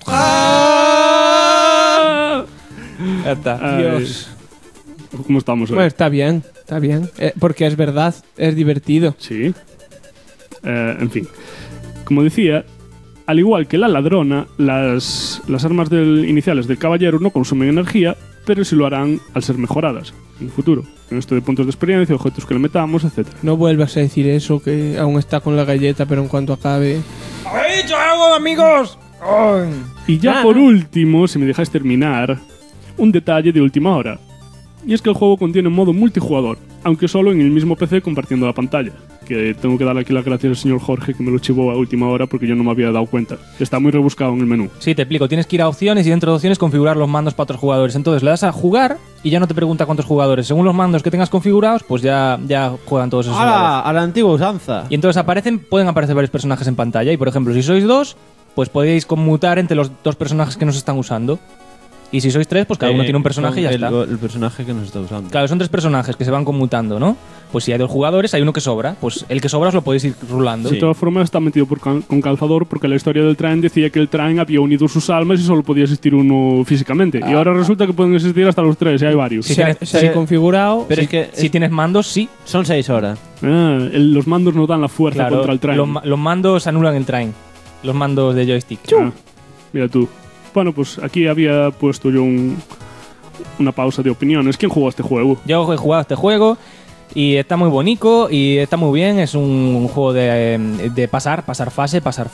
Ya está. Ay, Dios. ¿Cómo estamos hoy? Bueno, está bien. Está bien. Porque es verdad. Es divertido. Sí. En fin. Como decía, al igual que la ladrona, las armas iniciales del caballero no consumen energía, pero sí lo harán al ser mejoradas en el futuro. En esto de puntos de experiencia, objetos que le metamos, etc. No vuelvas a decir eso, que aún está con la galleta, pero en cuanto acabe... ¿Habéis dicho algo, amigos? Y ya por último, si me dejáis terminar, un detalle de última hora. Y es que el juego contiene un modo multijugador, aunque solo en el mismo PC compartiendo la pantalla. Que tengo que darle aquí las gracias al señor Jorge, que me lo chivó a última hora porque yo no me había dado cuenta. Está muy rebuscado en el menú. Sí, te explico. Tienes que ir a opciones y dentro de opciones configurar los mandos para otros jugadores. Entonces le das a jugar y ya no te pregunta cuántos jugadores. Según los mandos que tengas configurados, pues ya juegan todos esos jugadores. A la antigua usanza. Y entonces pueden aparecer varios personajes en pantalla. Y por ejemplo, si sois 2, pues podéis conmutar entre los 2 personajes que nos están usando. Y si sois 3, pues cada uno tiene un personaje y ya está. El personaje que nos está usando. Claro, son 3 personajes que se van conmutando, ¿no? Pues si hay 2 jugadores, hay uno que sobra. Pues el que sobra os lo podéis ir rulando. De todas formas, está metido con calzador porque la historia del Train decía que el Train había unido sus almas y solo podía existir uno físicamente. Y ahora resulta que pueden existir hasta los 3, y hay varios. Si tienes configurado. Pero es que si tienes mandos, sí. Son 6 horas. Los mandos no dan la fuerza Claro, contra el Train. los mandos anulan el Train. Los mandos de joystick. Mira tú. Bueno, pues aquí había puesto yo una pausa de opiniones. ¿Quién jugó a este juego? Yo he jugado a este juego y está muy bonito y está muy bien. Es un juego de pasar fase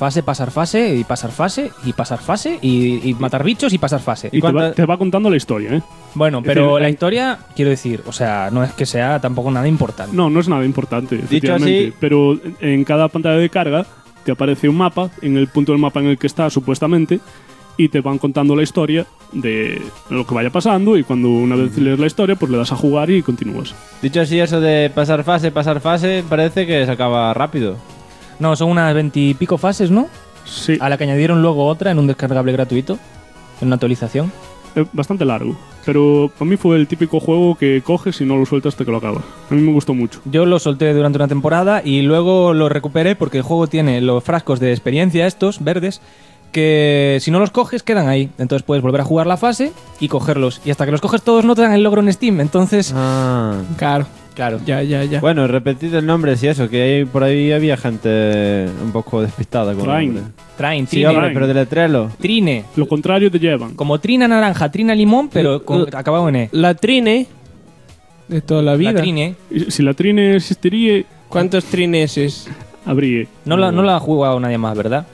y matar bichos y pasar fase. Y te va contando la historia, ¿eh? Bueno, pero la historia, quiero decir, o sea, no es que sea tampoco nada importante. No es nada importante, Dicho efectivamente. así, pero en cada pantalla de carga te aparece un mapa, en el punto del mapa en el que está supuestamente, y te van contando la historia de lo que vaya pasando, y cuando una vez lees la historia, pues le das a jugar y continúas. Dicho así, eso de pasar fase, parece que se acaba rápido. No, son unas 20 y pico fases, ¿no? Sí. A la que añadieron luego otra en un descargable gratuito, en una actualización. Es bastante largo, pero para mí fue el típico juego que coges y no lo sueltas hasta que lo acabas. A mí me gustó mucho. Yo lo solté durante una temporada y luego lo recuperé porque el juego tiene los frascos de experiencia estos, verdes, que si no los coges quedan ahí. Entonces puedes volver a jugar la fase y cogerlos. Y hasta que los coges todos no te dan el logro en Steam. Entonces... Claro. Ya. Bueno, repetid el nombre, si eso, que por ahí había gente un poco despistada con el nombre. Trine. Sí, hombre, pero deletrelo. Trine. Lo contrario te llevan. Como trina naranja, trina limón, pero acabado en E. La Trine de toda la vida. La Trine. Si la Trine existiría... ¿Cuántos trineses habría? No la ha jugado nadie más, ¿verdad?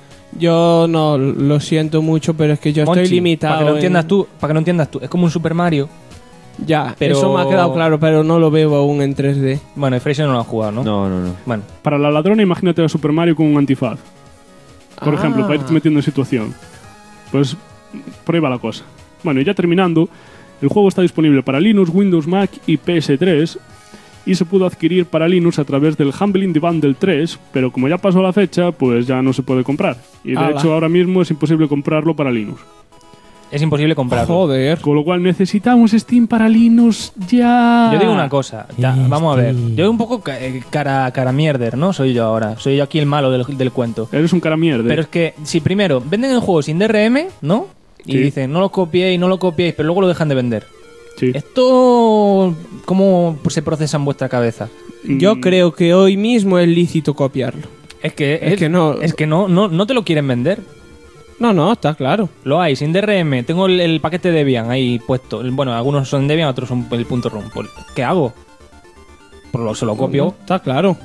Yo no, lo siento mucho, pero es que yo Monchi, estoy limitado. Para que no entiendas tú, es como un Super Mario. Ya, pero... eso me ha quedado claro, pero no lo veo aún en 3D. Bueno, y Fraser no lo ha jugado, ¿no? No. Bueno. Para la ladrona, imagínate a Super Mario con un antifaz. Por ejemplo, para irte metiendo en situación. Pues por ahí va la cosa. Bueno, y ya terminando, el juego está disponible para Linux, Windows, Mac y PS3, y se pudo adquirir para Linux a través del Humble Indie Bundle 3, pero como ya pasó la fecha, pues ya no se puede comprar. Y de hecho ahora mismo es imposible comprarlo para Linux. Es imposible comprarlo. Joder. Con lo cual necesitamos Steam para Linux ya. Yo digo una cosa, vamos a ver. Yo un poco cara mierder, ¿no? Soy yo ahora. Soy yo aquí el malo del cuento. Eres un cara mierder. Pero es que si primero venden el juego sin DRM, ¿no? Y Sí. dicen, no lo copiéis, pero luego lo dejan de vender. Sí. ¿Esto cómo se procesa en vuestra cabeza? Yo creo que hoy mismo es lícito copiarlo. Es que no te lo quieren vender. No, está claro. Lo hay, sin DRM. Tengo el paquete de Debian ahí puesto. Bueno, algunos son Debian, otros son el .rum. ¿Qué hago? Pues se lo copio. No, está claro.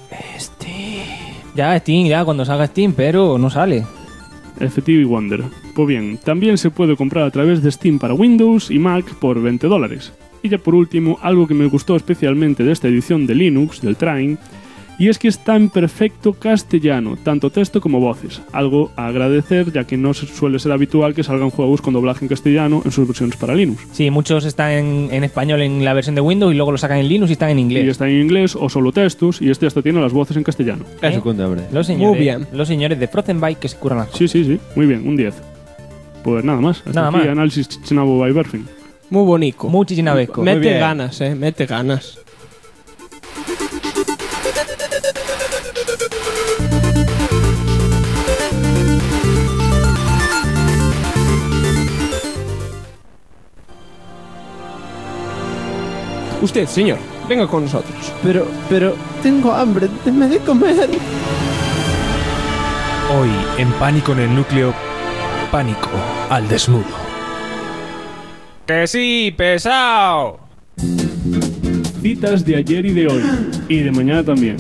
Steam, cuando salga Steam, pero no sale. FTV Wonder. Pues bien, también se puede comprar a través de Steam para Windows y Mac por $20. Y ya por último, algo que me gustó especialmente de esta edición de Linux, del Train, y es que está en perfecto castellano, tanto texto como voces. Algo a agradecer, ya que no suele ser habitual que salgan juegos con doblaje en castellano en sus versiones para Linux. Sí, muchos están en español en la versión de Windows y luego lo sacan en Linux y están en inglés. Y está en inglés o solo textos, y este hasta tiene las voces en castellano. Eso cuenta, hombre. Los señores, Muy bien. Los señores de Frozen Bike que se curan las cosas. Sí, muy bien, un 10. Pues nada más. Hasta Nada aquí, más. análisis Chichinabo by Berfin. Muy bonito. Muchísimas veces. Mete ganas, mete ganas. Usted, señor, venga con nosotros. Pero tengo hambre, déjame de comer. Hoy, en Pánico en el Núcleo, pánico al desnudo. ¡Que sí, pesado! Citas de ayer y de hoy. Y de mañana también.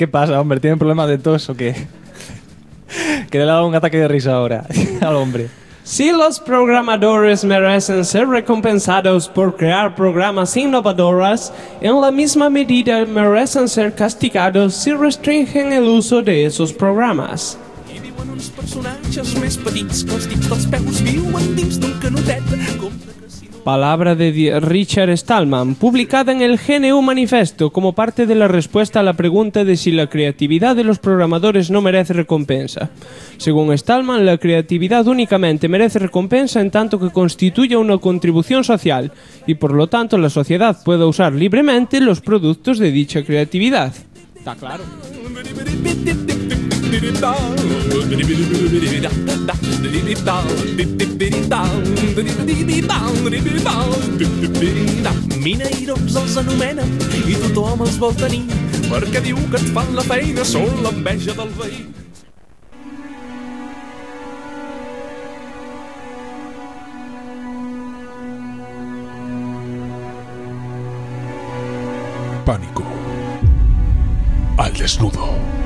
¿Qué pasa, hombre? ¿Tienen problemas de tos o qué? Que le ha dado un ataque de risa ahora al hombre. Si los programadores merecen ser recompensados por crear programas innovadores, en la misma medida merecen ser castigados si restringen el uso de esos programas. Hi viuen uns personatges més petits que els dits dels peus viuen dins d'un canotet. Palabra de Richard Stallman, publicada en el GNU Manifesto como parte de la respuesta a la pregunta de si la creatividad de los programadores no merece recompensa. Según Stallman, la creatividad únicamente merece recompensa en tanto que constituya una contribución social y por lo tanto la sociedad pueda usar libremente los productos de dicha creatividad. ¿Está claro? Mineirons els anomenen i tothom els vol tenir perquè diu que et fan la feina, són l'enveja del veí. Pánico al desnudo.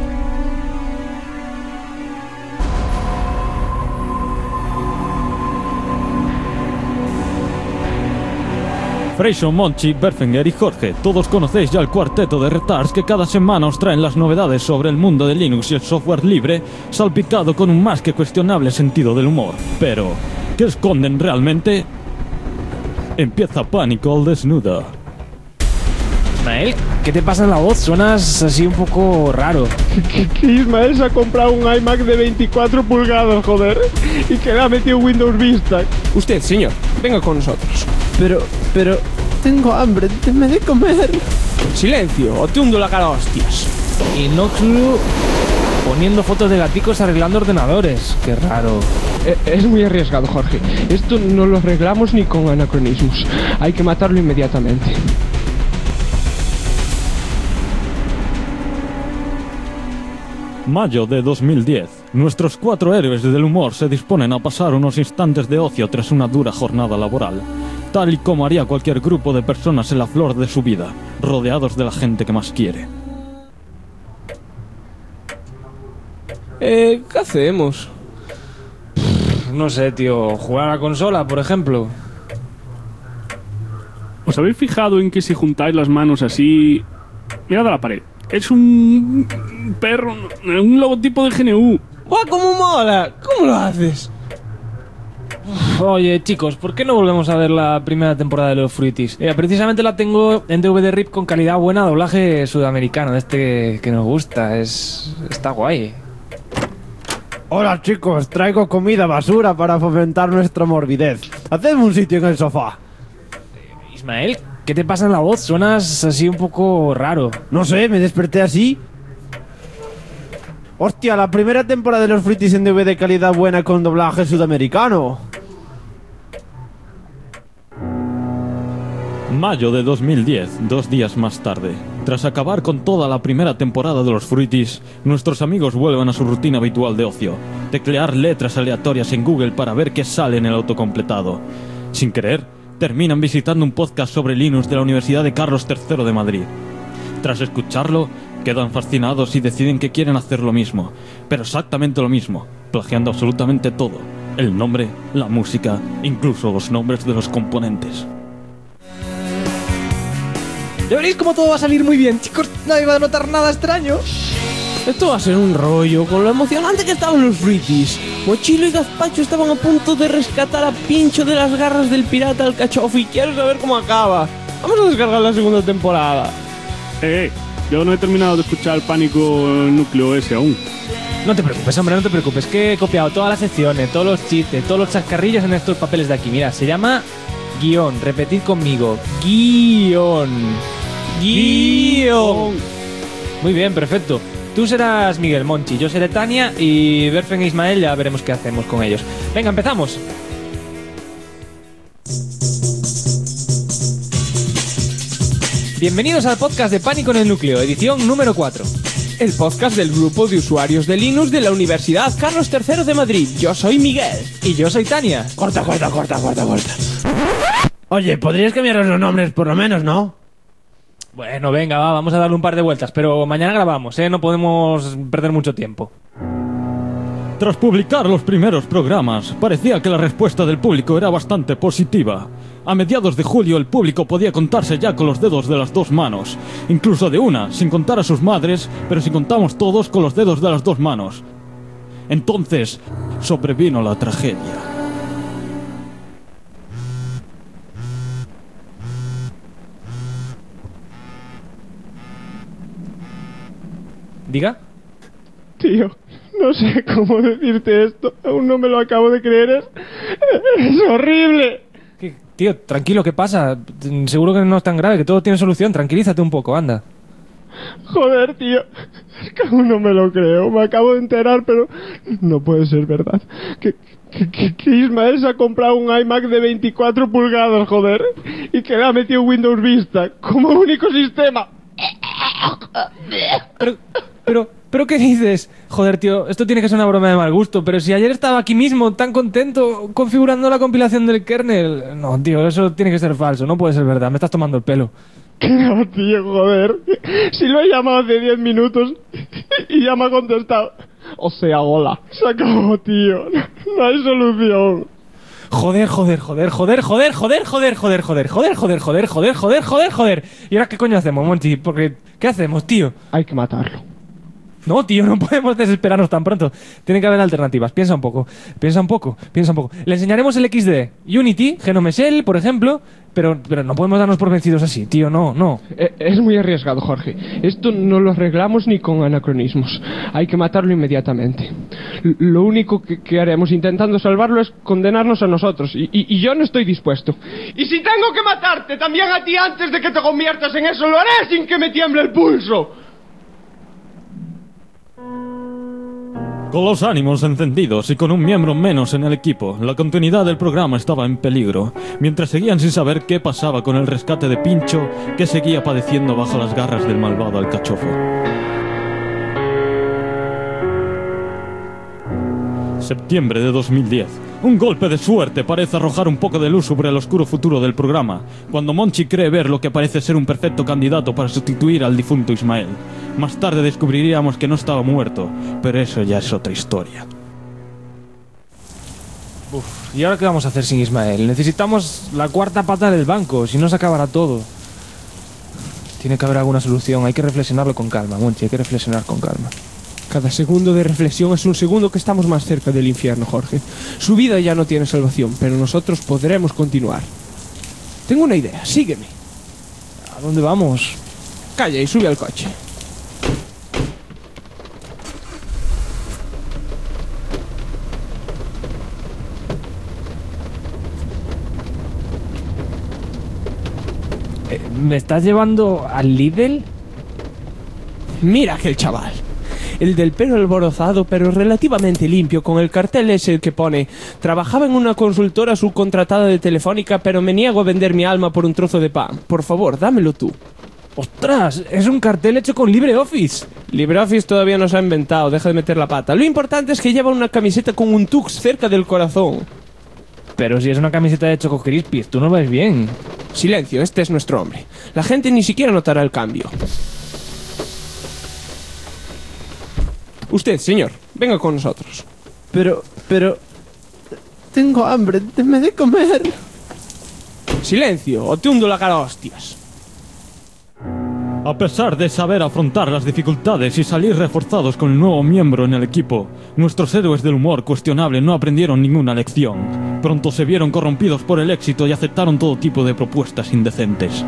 Freyson, Monchi, Berfinger y Jorge, todos conocéis ya el cuarteto de retards que cada semana os traen las novedades sobre el mundo de Linux y el software libre, salpicado con un más que cuestionable sentido del humor. Pero, ¿qué esconden realmente? Empieza Pánico al desnudo. Ismael, ¿qué te pasa en la voz? Suenas así un poco raro. Que Ismael se ha comprado un iMac de 24 pulgadas, joder, y que le ha metido Windows Vista. Usted, señor, venga con nosotros. Pero, tengo hambre, déjame de comer. Silencio, o te hundo la cara a hostias. Y Noxlu poniendo fotos de gaticos arreglando ordenadores. Qué raro. Es muy arriesgado, Jorge. Esto no lo arreglamos ni con anacronismos. Hay que matarlo inmediatamente. Mayo de 2010. Nuestros 4 héroes del humor se disponen a pasar unos instantes de ocio tras una dura jornada laboral, tal y como haría cualquier grupo de personas en la flor de su vida, rodeados de la gente que más quiere. ¿Qué hacemos? No sé, tío. ¿Jugar a la consola, por ejemplo? ¿Os habéis fijado en que si juntáis las manos así... Mirad a la pared. Es un perro, un logotipo de GNU. ¡Guau, cómo mola! ¿Cómo lo haces? Oye, chicos, ¿por qué no volvemos a ver la primera temporada de los Fruities? Precisamente la tengo en DVD RIP con calidad buena, doblaje sudamericano, de este que nos gusta. Está guay. Hola chicos, traigo comida basura para fomentar nuestra morbidez. Hacedme un sitio en el sofá. Ismael, ¿qué te pasa en la voz? Suenas así un poco raro. No sé, me desperté así. Hostia, la primera temporada de los Fruities en DVD de calidad buena con doblaje sudamericano. Mayo de 2010, 2 días más tarde. Tras acabar con toda la primera temporada de los Fruities, nuestros amigos vuelven a su rutina habitual de ocio: teclear letras aleatorias en Google para ver qué sale en el autocompletado. Sin querer, terminan visitando un podcast sobre Linux de la Universidad de Carlos III de Madrid. Tras escucharlo, quedan fascinados y deciden que quieren hacer lo mismo, pero exactamente lo mismo, plagiando absolutamente todo: el nombre, la música, incluso los nombres de los componentes. Ya veréis cómo todo va a salir muy bien, chicos. Nadie va a notar nada extraño. Esto va a ser un rollo, con lo emocionante que estaban los Fruities. Mochilo y Gazpacho estaban a punto de rescatar a Pincho de las garras del pirata Alcachofa y quiero saber cómo acaba. Vamos a descargar la segunda temporada. Yo no he terminado de escuchar el Pánico Núcleo ese aún. No te preocupes, hombre, no te preocupes, que he copiado todas las secciones, todos los chistes, todos los chascarrillos en estos papeles de aquí. Mira, se llama guión, repetid conmigo, guión. Guión. Muy bien, perfecto. Tú serás Miguel, Monchi, yo seré Tania y Berfen e Ismael ya veremos qué hacemos con ellos. Venga, empezamos. Bienvenidos al podcast de Pánico en el Núcleo, edición número 4. El podcast del grupo de usuarios de Linux de la Universidad Carlos III de Madrid. Yo soy Miguel. Y yo soy Tania. Corta. Oye, ¿podrías cambiaros los nombres por lo menos, no? Bueno, venga, vamos a darle un par de vueltas, pero mañana grabamos, ¿eh? No podemos perder mucho tiempo. Tras publicar los primeros programas, parecía que la respuesta del público era bastante positiva. A mediados de julio el público podía contarse ya con los dedos de las 2 manos, incluso de una, sin contar a sus madres, pero si contamos todos con los dedos de las 2 manos. Entonces, sobrevino la tragedia. ¿Diga? Tío, no sé cómo decirte esto. Aún no me lo acabo de creer. Es horrible. Tío, tranquilo, ¿qué pasa? Seguro que no es tan grave, que todo tiene solución. Tranquilízate un poco, anda. Joder, tío. Es que aún no me lo creo. Me acabo de enterar, pero no puede ser verdad. Que Ismael se ha comprado un iMac de 24 pulgadas, joder. Y que le ha metido Windows Vista como único sistema. ¿Pero qué dices? Joder, tío, esto tiene que ser una broma de mal gusto, pero si ayer estaba aquí mismo, tan contento, configurando la compilación del kernel... No, tío, eso tiene que ser falso, no puede ser verdad, me estás tomando el pelo. No, tío, joder. Si lo he llamado hace 10 minutos y ya me ha contestado. O sea, hola. Se acabó, tío. No hay solución. Joder. ¿Y ahora qué coño hacemos, Monchi? Porque, ¿qué hacemos, tío? Hay que matarlo. No, tío, no podemos desesperarnos tan pronto. Tiene que haber alternativas. Piensa un poco. Le enseñaremos el XD, Unity, Genome Shell, por ejemplo, pero no podemos darnos por vencidos así, tío, no. Es muy arriesgado, Jorge. Esto no lo arreglamos ni con anacronismos. Hay que matarlo inmediatamente. Lo único que haremos intentando salvarlo es condenarnos a nosotros. Y yo no estoy dispuesto. Y si tengo que matarte también a ti antes de que te conviertas en eso, lo haré sin que me tiemble el pulso. Con los ánimos encendidos y con un miembro menos en el equipo, la continuidad del programa estaba en peligro, mientras seguían sin saber qué pasaba con el rescate de Pincho, que seguía padeciendo bajo las garras del malvado alcachofo. Septiembre de 2010. Un golpe de suerte parece arrojar un poco de luz sobre el oscuro futuro del programa, cuando Monchi cree ver lo que parece ser un perfecto candidato para sustituir al difunto Ismael. Más tarde descubriríamos que no estaba muerto, pero eso ya es otra historia. ¿Y ahora qué vamos a hacer sin Ismael? Necesitamos la cuarta pata del banco, si no se acabará todo. Tiene que haber alguna solución, hay que reflexionarlo con calma, Monchi, hay que reflexionar con calma. Cada segundo de reflexión es un segundo que estamos más cerca del infierno, Jorge. Su vida ya no tiene salvación, pero nosotros podremos continuar. Tengo una idea, sígueme. ¿A dónde vamos? Calla y sube al coche. ¿Me estás llevando al Lidl? Mira aquel chaval. El del pelo alborozado pero relativamente limpio, con el cartel ese que pone: trabajaba en una consultora subcontratada de Telefónica, pero me niego a vender mi alma por un trozo de pan. Por favor, dámelo tú. ¡Ostras! Es un cartel hecho con LibreOffice. LibreOffice todavía no se ha inventado, deja de meter la pata. Lo importante es que lleva una camiseta con un tux cerca del corazón. Pero si es una camiseta de Choco Crispies, tú no ves bien. Silencio, este es nuestro hombre. La gente ni siquiera notará el cambio. Usted, señor, venga con nosotros. Pero... Tengo hambre, déme de comer. Silencio, o te hundo la cara a hostias. A pesar de saber afrontar las dificultades y salir reforzados con el nuevo miembro en el equipo, nuestros héroes del humor cuestionable no aprendieron ninguna lección. Pronto se vieron corrompidos por el éxito y aceptaron todo tipo de propuestas indecentes.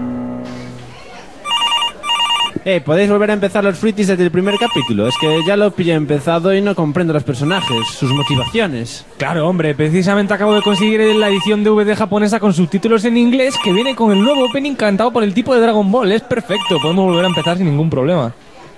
Podéis volver a empezar los Fruities desde el primer capítulo. Es que ya lo pillé empezado y no comprendo los personajes, sus motivaciones. Claro, hombre, precisamente acabo de conseguir la edición DVD japonesa con subtítulos en inglés que viene con el nuevo opening cantado por el tipo de Dragon Ball. Es perfecto, podemos volver a empezar sin ningún problema.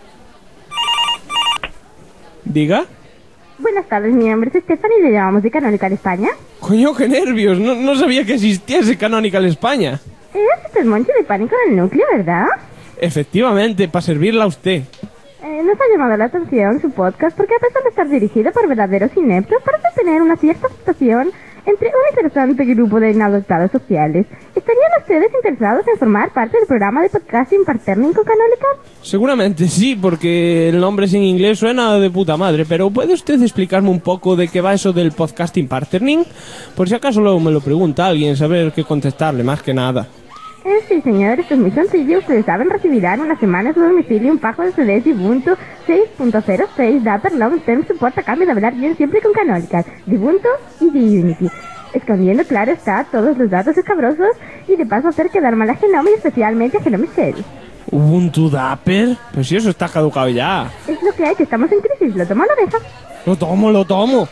¿Diga? Buenas tardes, mi nombre es Stephanie y le llamamos de Canonical España. Coño, qué nervios, no sabía que existiese Canonical España. Es usted Monchi de Pánico en el Núcleo, ¿verdad? Efectivamente, para servirla a usted. Nos ha llamado la atención su podcast porque a pesar de estar dirigido por verdaderos ineptos, parece tener una cierta aceptación entre un interesante grupo de inadaptados sociales. ¿Estarían ustedes interesados en formar parte del programa de podcasting Partnering con Canonical? Seguramente sí, porque el nombre sin inglés suena de puta madre, pero ¿puede usted explicarme un poco de qué va eso del podcasting partnering? Por si acaso luego me lo pregunta alguien, saber qué contestarle, más que nada. Sí, señor, esto es muy sencillo. Ustedes saben, recibirán una semana a su domicilio un pack de CDs de Ubuntu 6.06 Dapper Long Term Support a cambio de hablar bien siempre con Canonical, de Ubuntu y de Unity. Escondiendo, claro está, todos los datos escabrosos y de paso hacer quedar mal a Genome y especialmente a Genome Shell. ¿Ubuntu Dapper? Pues si eso está caducado ya. Es lo que hay, que estamos en crisis. ¿Lo toma o lo deja? Lo tomo.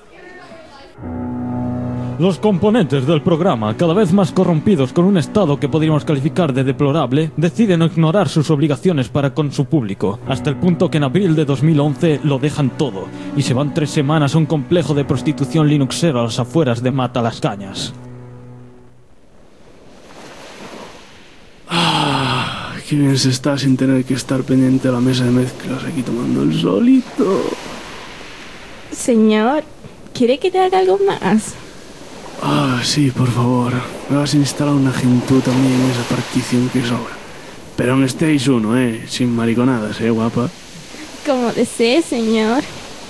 Los componentes del programa, cada vez más corrompidos con un estado que podríamos calificar de deplorable, deciden ignorar sus obligaciones para con su público, hasta el punto que en abril de 2011 lo dejan todo, y se van 3 semanas a un complejo de prostitución linuxero a las afueras de Matalascañas. Qué bien se está sin tener que estar pendiente a la mesa de mezclas aquí tomando el solito. Señor, ¿quiere que te haga algo más? Sí, por favor. Me vas a instalar una gentuta también en esa partición que sobra. Pero en Stage 1, sin mariconadas, guapa. Como desee, señor.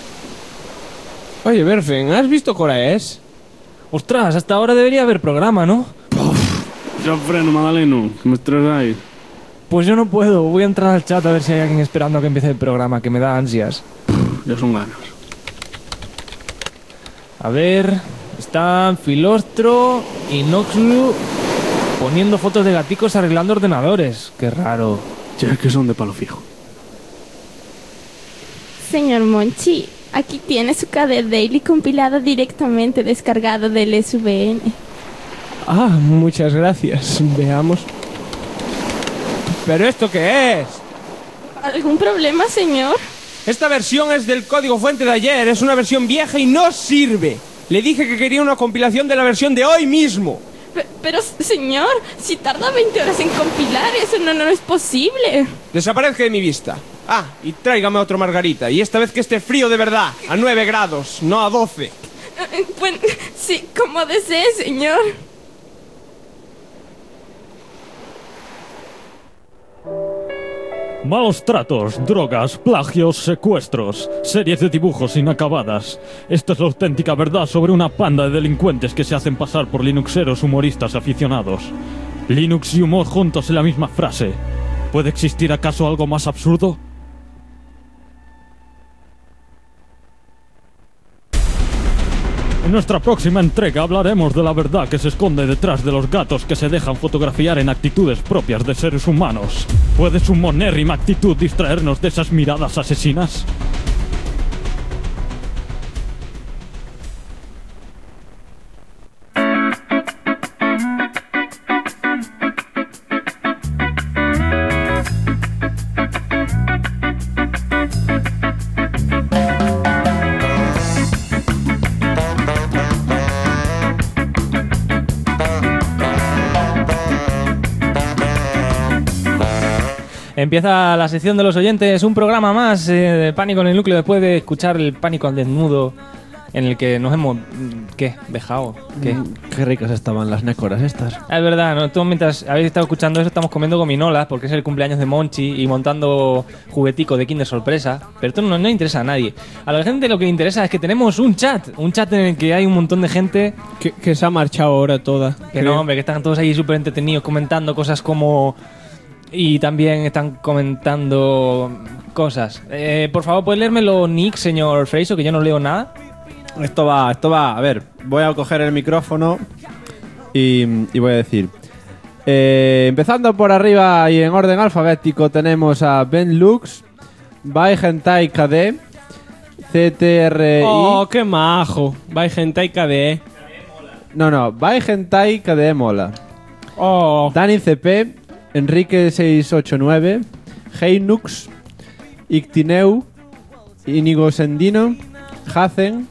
Oye, Berfen, ¿has visto qué hora es? Ostras, hasta ahora debería haber programa, ¿no? Ya freno, Madaleno, que me estresáis. Pues yo no puedo, voy a entrar al chat a ver si hay alguien esperando a que empiece el programa, que me da ansias. Ya son ganas. A ver, están Filostro y Noxlu poniendo fotos de gaticos arreglando ordenadores. Qué raro. Ya es que son de palo fijo. Señor Monchi, aquí tiene su KD Daily compilado directamente descargado del SVN. Muchas gracias. Veamos. ¿Pero esto qué es? ¿Algún problema, señor? Esta versión es del código fuente de ayer. Es una versión vieja y no sirve. Le dije que quería una compilación de la versión de hoy mismo. Pero, señor, si tarda 20 horas en compilar, eso no es posible. Desaparezca de mi vista. Y tráigame otro margarita. Y esta vez que esté frío de verdad. A 9 grados, no a 12. Bueno, sí, como desee, señor. Malos tratos, drogas, plagios, secuestros, series de dibujos inacabadas. Esta es la auténtica verdad sobre una panda de delincuentes que se hacen pasar por linuxeros humoristas aficionados. Linux y humor juntos en la misma frase. ¿Puede existir acaso algo más absurdo? En nuestra próxima entrega hablaremos de la verdad que se esconde detrás de los gatos que se dejan fotografiar en actitudes propias de seres humanos. ¿Puede su monérrima actitud distraernos de esas miradas asesinas? Empieza la sección de los oyentes, un programa más de Pánico en el Núcleo después de escuchar el Pánico al Desnudo en el que nos hemos... ¿Qué? ¿Dejado? ¿Qué? Qué ricas estaban las nécoras estas. Es verdad, ¿no? Tú, mientras habéis estado escuchando eso, estamos comiendo gominolas porque es el cumpleaños de Monchi y montando juguetico de Kinder Sorpresa. Pero esto no interesa a nadie. A la gente lo que le interesa es que tenemos un chat en el que hay un montón de gente... Que se ha marchado ahora toda. Que no, hombre, que están todos ahí súper entretenidos comentando cosas como... Y también están comentando cosas. Por favor, ¿puedes leerme los nicks, señor Freiso? Que yo no leo nada. Esto va. A ver, voy a coger el micrófono y voy a decir. Empezando por arriba y en orden alfabético tenemos a Ben Lux, Bai Hentai KD, CTRI... ¡Oh, qué majo! Bai Hentai KD. No, Bai Hentai KD mola. ¡Oh! Dani CP... Enrique689, Heinux, Ictineu, Íñigo Sendino, Hazen,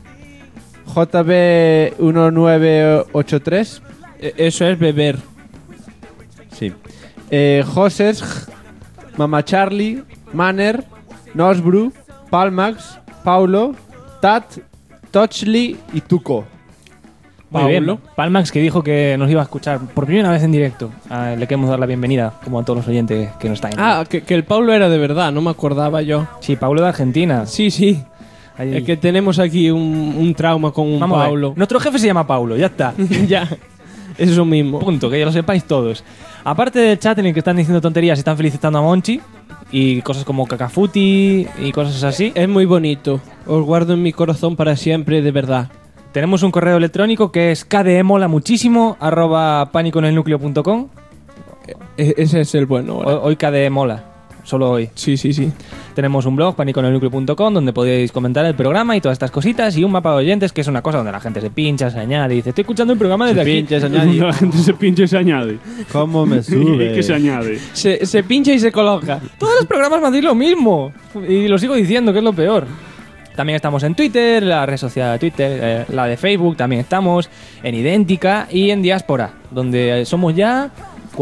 JB1983. Eso es beber. Sí. Joses, Mama Charlie, Manner, Nosbru, Palmax, Paulo, Tat, Touchly y Tuco. Muy bien. Paulo. Palmax, que dijo que nos iba a escuchar por primera vez en directo. Le queremos dar la bienvenida, como a todos los oyentes que nos están viendo. Ah, que el Paulo era de verdad, no me acordaba yo. Sí, Paulo de Argentina. Sí, sí. Ahí. Es que tenemos aquí un trauma con un Vamos a ver. Paulo. Nuestro jefe se llama Paulo, ya está. Ya, eso mismo. Punto, que ya lo sepáis todos. Aparte del chat en el que están diciendo tonterías y están felicitando a Monchi y cosas como Cacafuti y cosas así. Es muy bonito. Os guardo en mi corazón para siempre, de verdad. Tenemos un correo electrónico que es kdemola_muchísimo @paniconelnucleo.com. Ese es el bueno. Hoy KDE mola, solo hoy. Sí, sí, sí. Tenemos un blog, paniconelnucleo.com, donde podéis comentar el programa y todas estas cositas, y un mapa de oyentes, que es una cosa donde la gente se pincha, se añade y dice, estoy escuchando el programa desde aquí. Pinche, se añade. La gente se pincha y se añade. ¿Cómo me sube? ¿Y qué se añade? Se pincha y se coloca. Todos los programas me hacen lo mismo. Y lo sigo diciendo, que es lo peor. También estamos en Twitter, la red social de Twitter, la de Facebook, también estamos en Idéntica y en Diáspora, donde somos ya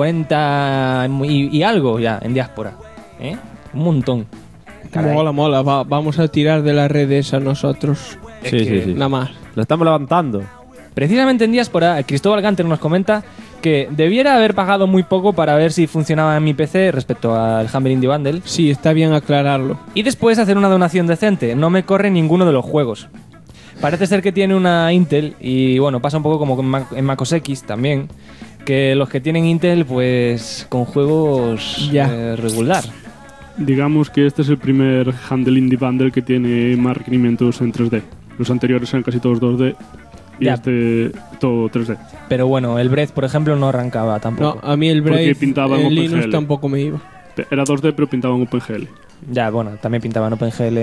40 y algo ya en Diáspora. Un montón. Caray. Mola. Vamos a tirar de las redes a nosotros. Sí. Nada más. Lo estamos levantando. Precisamente en Diáspora, Cristóbal Ganter nos comenta que debiera haber pagado muy poco para ver si funcionaba en mi PC respecto al Humble Indie Bundle. Sí, está bien aclararlo. Y después hacer una donación decente. No me corre ninguno de los juegos. Parece ser que tiene una Intel y bueno, pasa un poco como en Mac OS X también, que los que tienen Intel pues con juegos regular. Digamos que este es el primer Humble Indie Bundle que tiene más requerimientos en 3D. Los anteriores eran casi todos 2D. Y Ya. este todo 3D. Pero bueno, el Breath, por ejemplo, no arrancaba tampoco. No, a mí el Porque Brave pintaba en en Linux OpenGL. tampoco me iba. Era 2D pero pintaba en OpenGL. Ya, bueno, también pintaba en OpenGL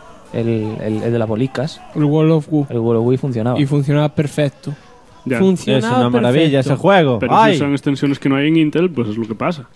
el de las bolicas. El Wall of Woo. El Wall of Wii funcionaba. Y funcionaba perfecto. Ya. Funcionaba Es una maravilla perfecto. ese juego. Pero ¡Ay! si usan extensiones que no hay en Intel, pues es lo que pasa.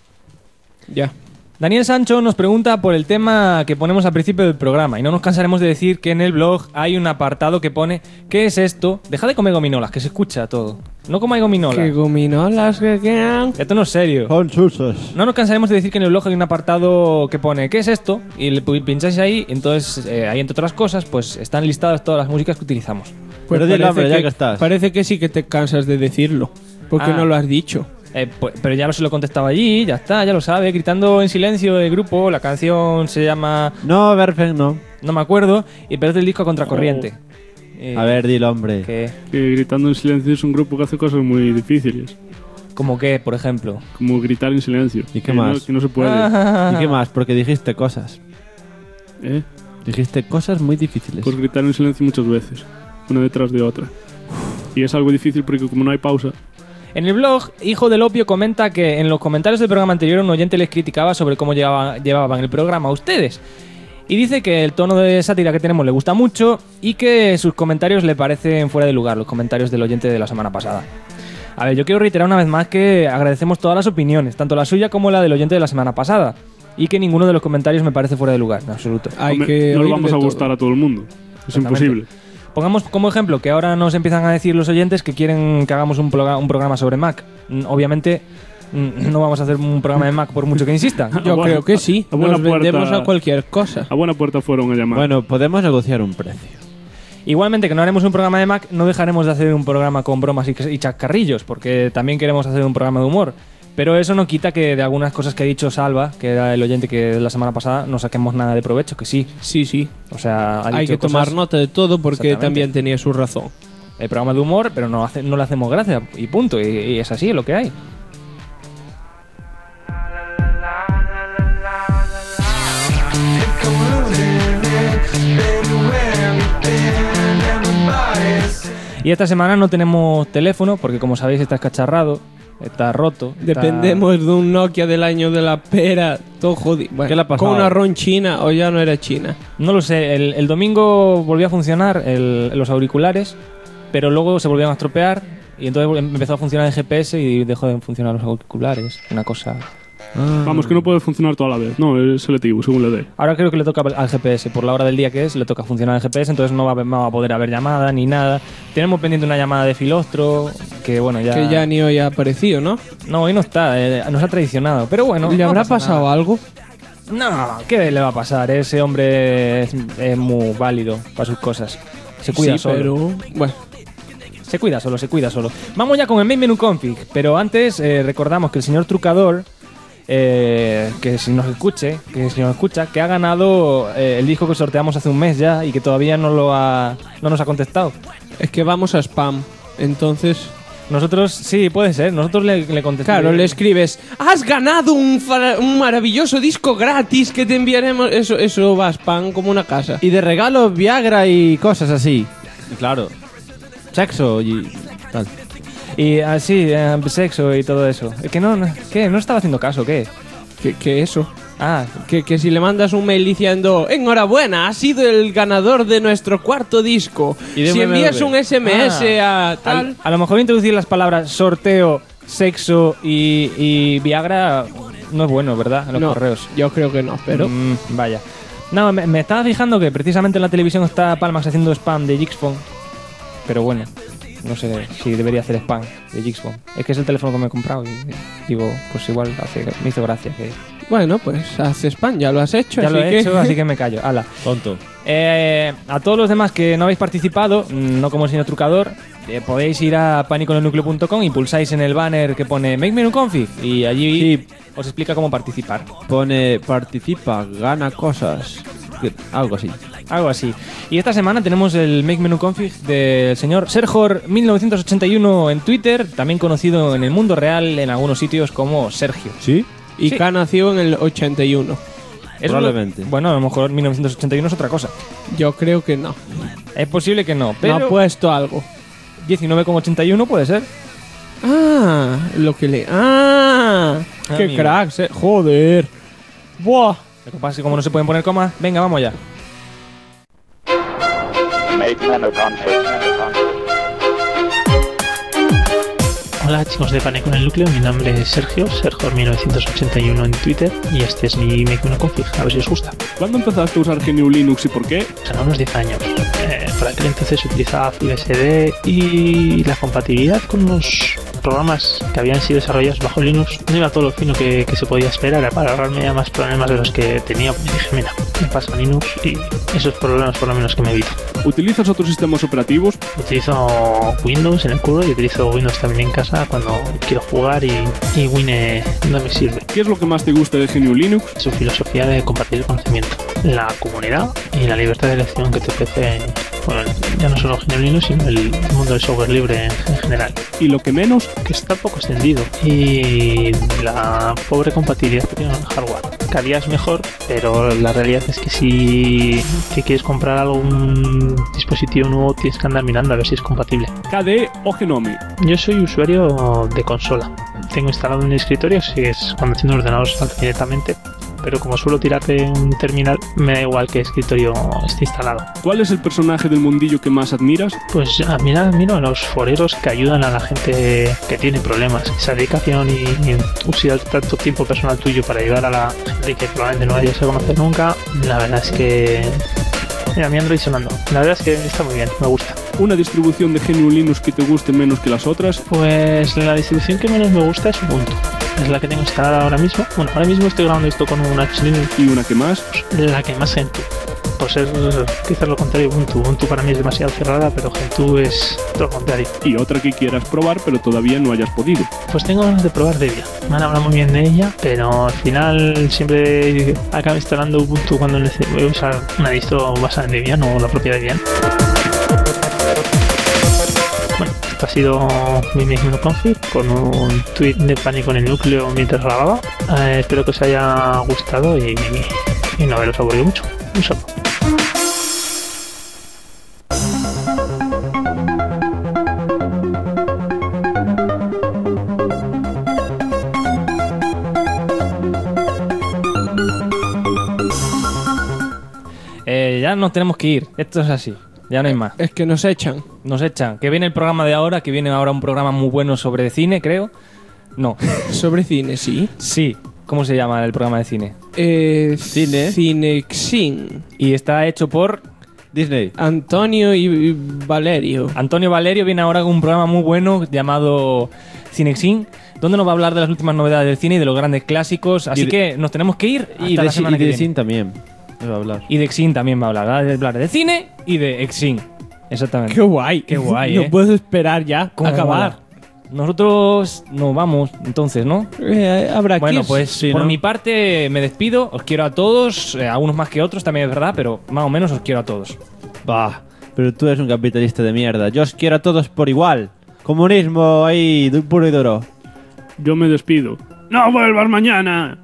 Ya. Daniel Sancho nos pregunta por el tema que ponemos al principio del programa y no nos cansaremos de decir que en el blog hay un apartado que pone ¿qué es esto? Deja de comer gominolas, que se escucha todo. No comáis gominolas. ¿Qué gominolas que quedan? Esto no es serio. Son chusos. No nos cansaremos de decir que en el blog hay un apartado que pone ¿qué es esto? Y le pincháis ahí, entonces ahí entre otras cosas pues están listadas todas las músicas que utilizamos. Pero dilo, hombre, ya que estás. Parece que sí que te cansas de decirlo. Porque Ah. no lo has dicho. Pero ya se lo contestaba allí, ya está, ya lo sabe, gritando en silencio el grupo, la canción se llama... No, Perfect, no. No me acuerdo, y pero es del disco a Contracorriente. A ver, dilo, hombre. Que Gritando en silencio es un grupo que hace cosas muy difíciles. ¿Como qué, por ejemplo? Como gritar en silencio. ¿Y qué Que más? que no se puede. ¿Y qué más? Porque dijiste cosas. ¿Eh? Dijiste cosas muy difíciles. Pues gritar en silencio muchas veces, una detrás de otra. Y es algo difícil porque como no hay pausa. En el blog, Hijo del Opio comenta que en los comentarios del programa anterior un oyente les criticaba sobre cómo llevaban el programa a ustedes. Y dice que el tono de sátira que tenemos le gusta mucho y que sus comentarios le parecen fuera de lugar, los comentarios del oyente de la semana pasada. A ver, yo quiero reiterar una vez más que agradecemos todas las opiniones, tanto la suya como la del oyente de la semana pasada. Y que ninguno de los comentarios me parece fuera de lugar, en absoluto. Hombre, no le vamos a gustar a todo el mundo. Es Exactamente. imposible. Pongamos como ejemplo que ahora nos empiezan a decir los oyentes que quieren que hagamos un programa sobre Mac. Obviamente no vamos a hacer un programa de Mac por mucho que insistan. Yo creo que sí. A buena Nos vendemos puerta- a cualquier cosa. A buena puerta fueron a llamar. Bueno, podemos negociar un precio. Igualmente que no haremos un programa de Mac, no dejaremos de hacer un programa con bromas y chascarrillos, porque también queremos hacer un programa de humor. Pero eso no quita que de algunas cosas que ha dicho Salva, que era el oyente que la semana pasada, no saquemos nada de provecho, que sí. Sí. O sea, ha Hay dicho que tomar cosas- nota de todo porque Exactamente. también tenía su razón. El programa de humor, pero no le hacemos gracia y punto. Y es así, es lo que hay. Y esta semana no tenemos teléfono porque, como sabéis, está escacharrado, está roto. está- Dependemos de un Nokia del año de la pera, todo jodido. Bueno, ¿Qué le ha pasado? ¿con una ROM china o ya no era china? No lo sé, el domingo volvió a funcionar los auriculares, pero luego se volvieron a estropear y entonces empezó a funcionar el GPS y dejó de funcionar los auriculares. Una cosa... Vamos, que no puede funcionar toda la vez. No, es selectivo, según le dé. Ahora creo que le toca al GPS, por la hora del día que es, le toca funcionar el GPS, entonces no va a poder haber llamada ni nada. Tenemos pendiente una llamada de Filostro, que bueno, ya... Que ya ni hoy ha aparecido, ¿no? No, hoy no está, nos ha traicionado, pero bueno... ¿Le no habrá pasa pasado nada. algo? No, ¿qué le va a pasar? Ese hombre es muy válido para sus cosas. Se cuida Sí, solo. pero... Bueno, Se cuida solo, se cuida solo. Vamos ya con el Main Menu Config, pero antes recordamos que el señor Trucador, que si nos escucha, que ha ganado el disco que sorteamos hace un mes ya y que todavía no nos ha contestado. Es que vamos a spam, entonces... Nosotros, sí, puede ser, nosotros le contestamos. Claro, le escribes, has ganado un maravilloso disco gratis que te enviaremos. Eso va a spam como una casa. Y de regalo Viagra y cosas así. Y claro, sexo y tal. Y así, sexo y todo eso. Que no estaba haciendo caso, ¿qué? ¿Qué eso? Ah, que si le mandas un mail diciendo enhorabuena, has sido el ganador de nuestro cuarto disco. Si envías un SMS a tal... A lo mejor introducir las palabras sorteo, sexo y Viagra no es bueno, ¿verdad? En los correos. Yo creo que no, pero... Vaya. No, me estaba fijando que precisamente en la televisión está Palmax haciendo spam de Gixphone. Pero bueno, no sé si debería hacer spam de Gixphone. Es que es el teléfono que me he comprado y digo, pues igual me hizo gracia que... Bueno, pues haz spam, ya lo has hecho. Ya lo he hecho, así que me callo. Ala. Tonto. A todos los demás que no habéis participado, no como el señor Trucador, podéis ir a paniconelnucleo.com y pulsáis en el banner que pone Make Menu Config y allí os explica cómo participar. Pone participa, gana cosas. Algo así. Algo así. Y esta semana tenemos el Make Menu Config del señor Serjor1981 en Twitter, también conocido en el mundo real en algunos sitios como Sergio. ¿Sí? Y K nació en el 81. Probablemente. Bueno, a lo mejor 1981 es otra cosa. Yo creo que no. Es posible que no, pero... No ha puesto algo. 19,81 puede ser. Ah, lo que le... qué amigo. cracks, joder. Buah. Lo que pasa es que como no se pueden poner comas, venga, vamos ya. Hola chicos de Pane con el Núcleo, mi nombre es Sergio, Sergio1981 en Twitter y este es mi Make Menu Config, a ver si os gusta. ¿Cuándo empezaste a usar GNU Linux y por qué? Será unos 10 años. Por aquel entonces utilizaba FreeBSD y la compatibilidad con unos programas que habían sido desarrollados bajo Linux no iba todo lo fino que se podía esperar para ahorrarme ya más problemas de los que tenía. Y dije, mira, me paso a Linux y esos problemas por lo menos que me evito. ¿Utilizas otros sistemas operativos? Utilizo Windows en el curro y utilizo Windows también en casa cuando quiero jugar y Wine no me sirve. ¿Qué es lo que más te gusta de GNU Linux? Su filosofía de compartir el conocimiento, la comunidad y la libertad de elección que te ofrece, bueno, ya no solo GNU Linux, sino el mundo del software libre en general. ¿Y lo que menos? Que está poco extendido y la pobre compatibilidad que tiene en el hardware. Cada día es mejor, pero la realidad es que si te quieres comprar algún dispositivo nuevo tienes que andar mirando a ver si es compatible. KDE o Gnome. Yo soy usuario de consola. Tengo instalado en el escritorio, si es cuando enciendo el ordenador salta directamente, pero como suelo tirar de un terminal, me da igual que el escritorio esté instalado. ¿Cuál es el personaje del mundillo que más admiras? Pues miro a los foreros que ayudan a la gente que tiene problemas. Esa dedicación y usar tanto tiempo personal tuyo para ayudar a la gente que probablemente no vayas a conocer nunca, la verdad es que... Mira, mi Android sonando. La verdad es que está muy bien, me gusta. ¿Una distribución de GNU Linux que te guste menos que las otras? Pues la distribución que menos me gusta es Ubuntu. Es la que tengo instalada ahora mismo. Bueno, ahora mismo estoy grabando esto con un Arch Linux. ¿Y una que más? La que más Gentoo. Por ser quizás lo contrario Ubuntu. Ubuntu para mí es demasiado cerrada, pero Gentoo es todo lo contrario. ¿Y otra que quieras probar pero todavía no hayas podido? Pues tengo ganas de probar Debian. Me han hablado muy bien de ella, pero al final siempre acabo instalando Ubuntu cuando voy a usar una distro basada en Debian o la propia Debian. Bueno, esto ha sido mi mismo config con un tweet de Pánico en el Núcleo mientras grababa. Espero que os haya gustado y no haberos aburrido mucho. Un saludo. Ya nos tenemos que ir. Esto es así. Ya no hay más. Es que nos echan. Nos echan. Que viene el programa de ahora, que viene ahora un programa muy bueno sobre cine, creo. No. Sobre cine, sí. Sí. ¿Cómo se llama el programa de cine? Cinexin. Y está hecho por... Disney. Antonio y Valerio. Antonio Valerio viene ahora con un programa muy bueno llamado Cinexin, donde nos va a hablar de las últimas novedades del cine y de los grandes clásicos. Así que nos tenemos que ir hasta la semana que viene. Y de Exin también va a hablar. Y de Exin también va a hablar. Va a hablar de cine y de Exin. Exactamente. Qué guay. Qué guay, No puedo esperar ya a acabar. mola. Nosotros nos vamos, entonces, ¿no? Habrá Bueno, kiss. pues Sí, por ¿no? mi parte me despido. Os quiero a todos, a unos más que otros, también es verdad, pero más o menos os quiero a todos. Bah, pero tú eres un capitalista de mierda. Yo os quiero a todos por igual. Comunismo ahí, puro y duro. Yo me despido. ¡No vuelvas mañana!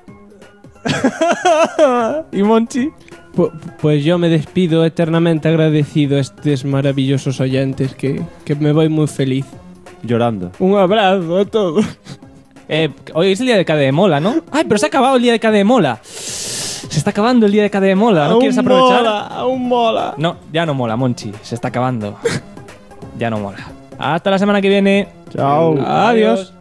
¿Y Monchi? Pues yo me despido eternamente agradecido a estos maravillosos oyentes que me voy muy feliz. Llorando. Un abrazo a todos. Hoy es el día de KDE Mola, ¿no? ¡Ay, pero se ha acabado el día de KDE Mola! Se está acabando el día de KDE Mola. ¿No quieres aprovechar? Aún mola. No, ya no mola, Monchi. Se está acabando. Ya no mola. Hasta la semana que viene. Chao. Adiós.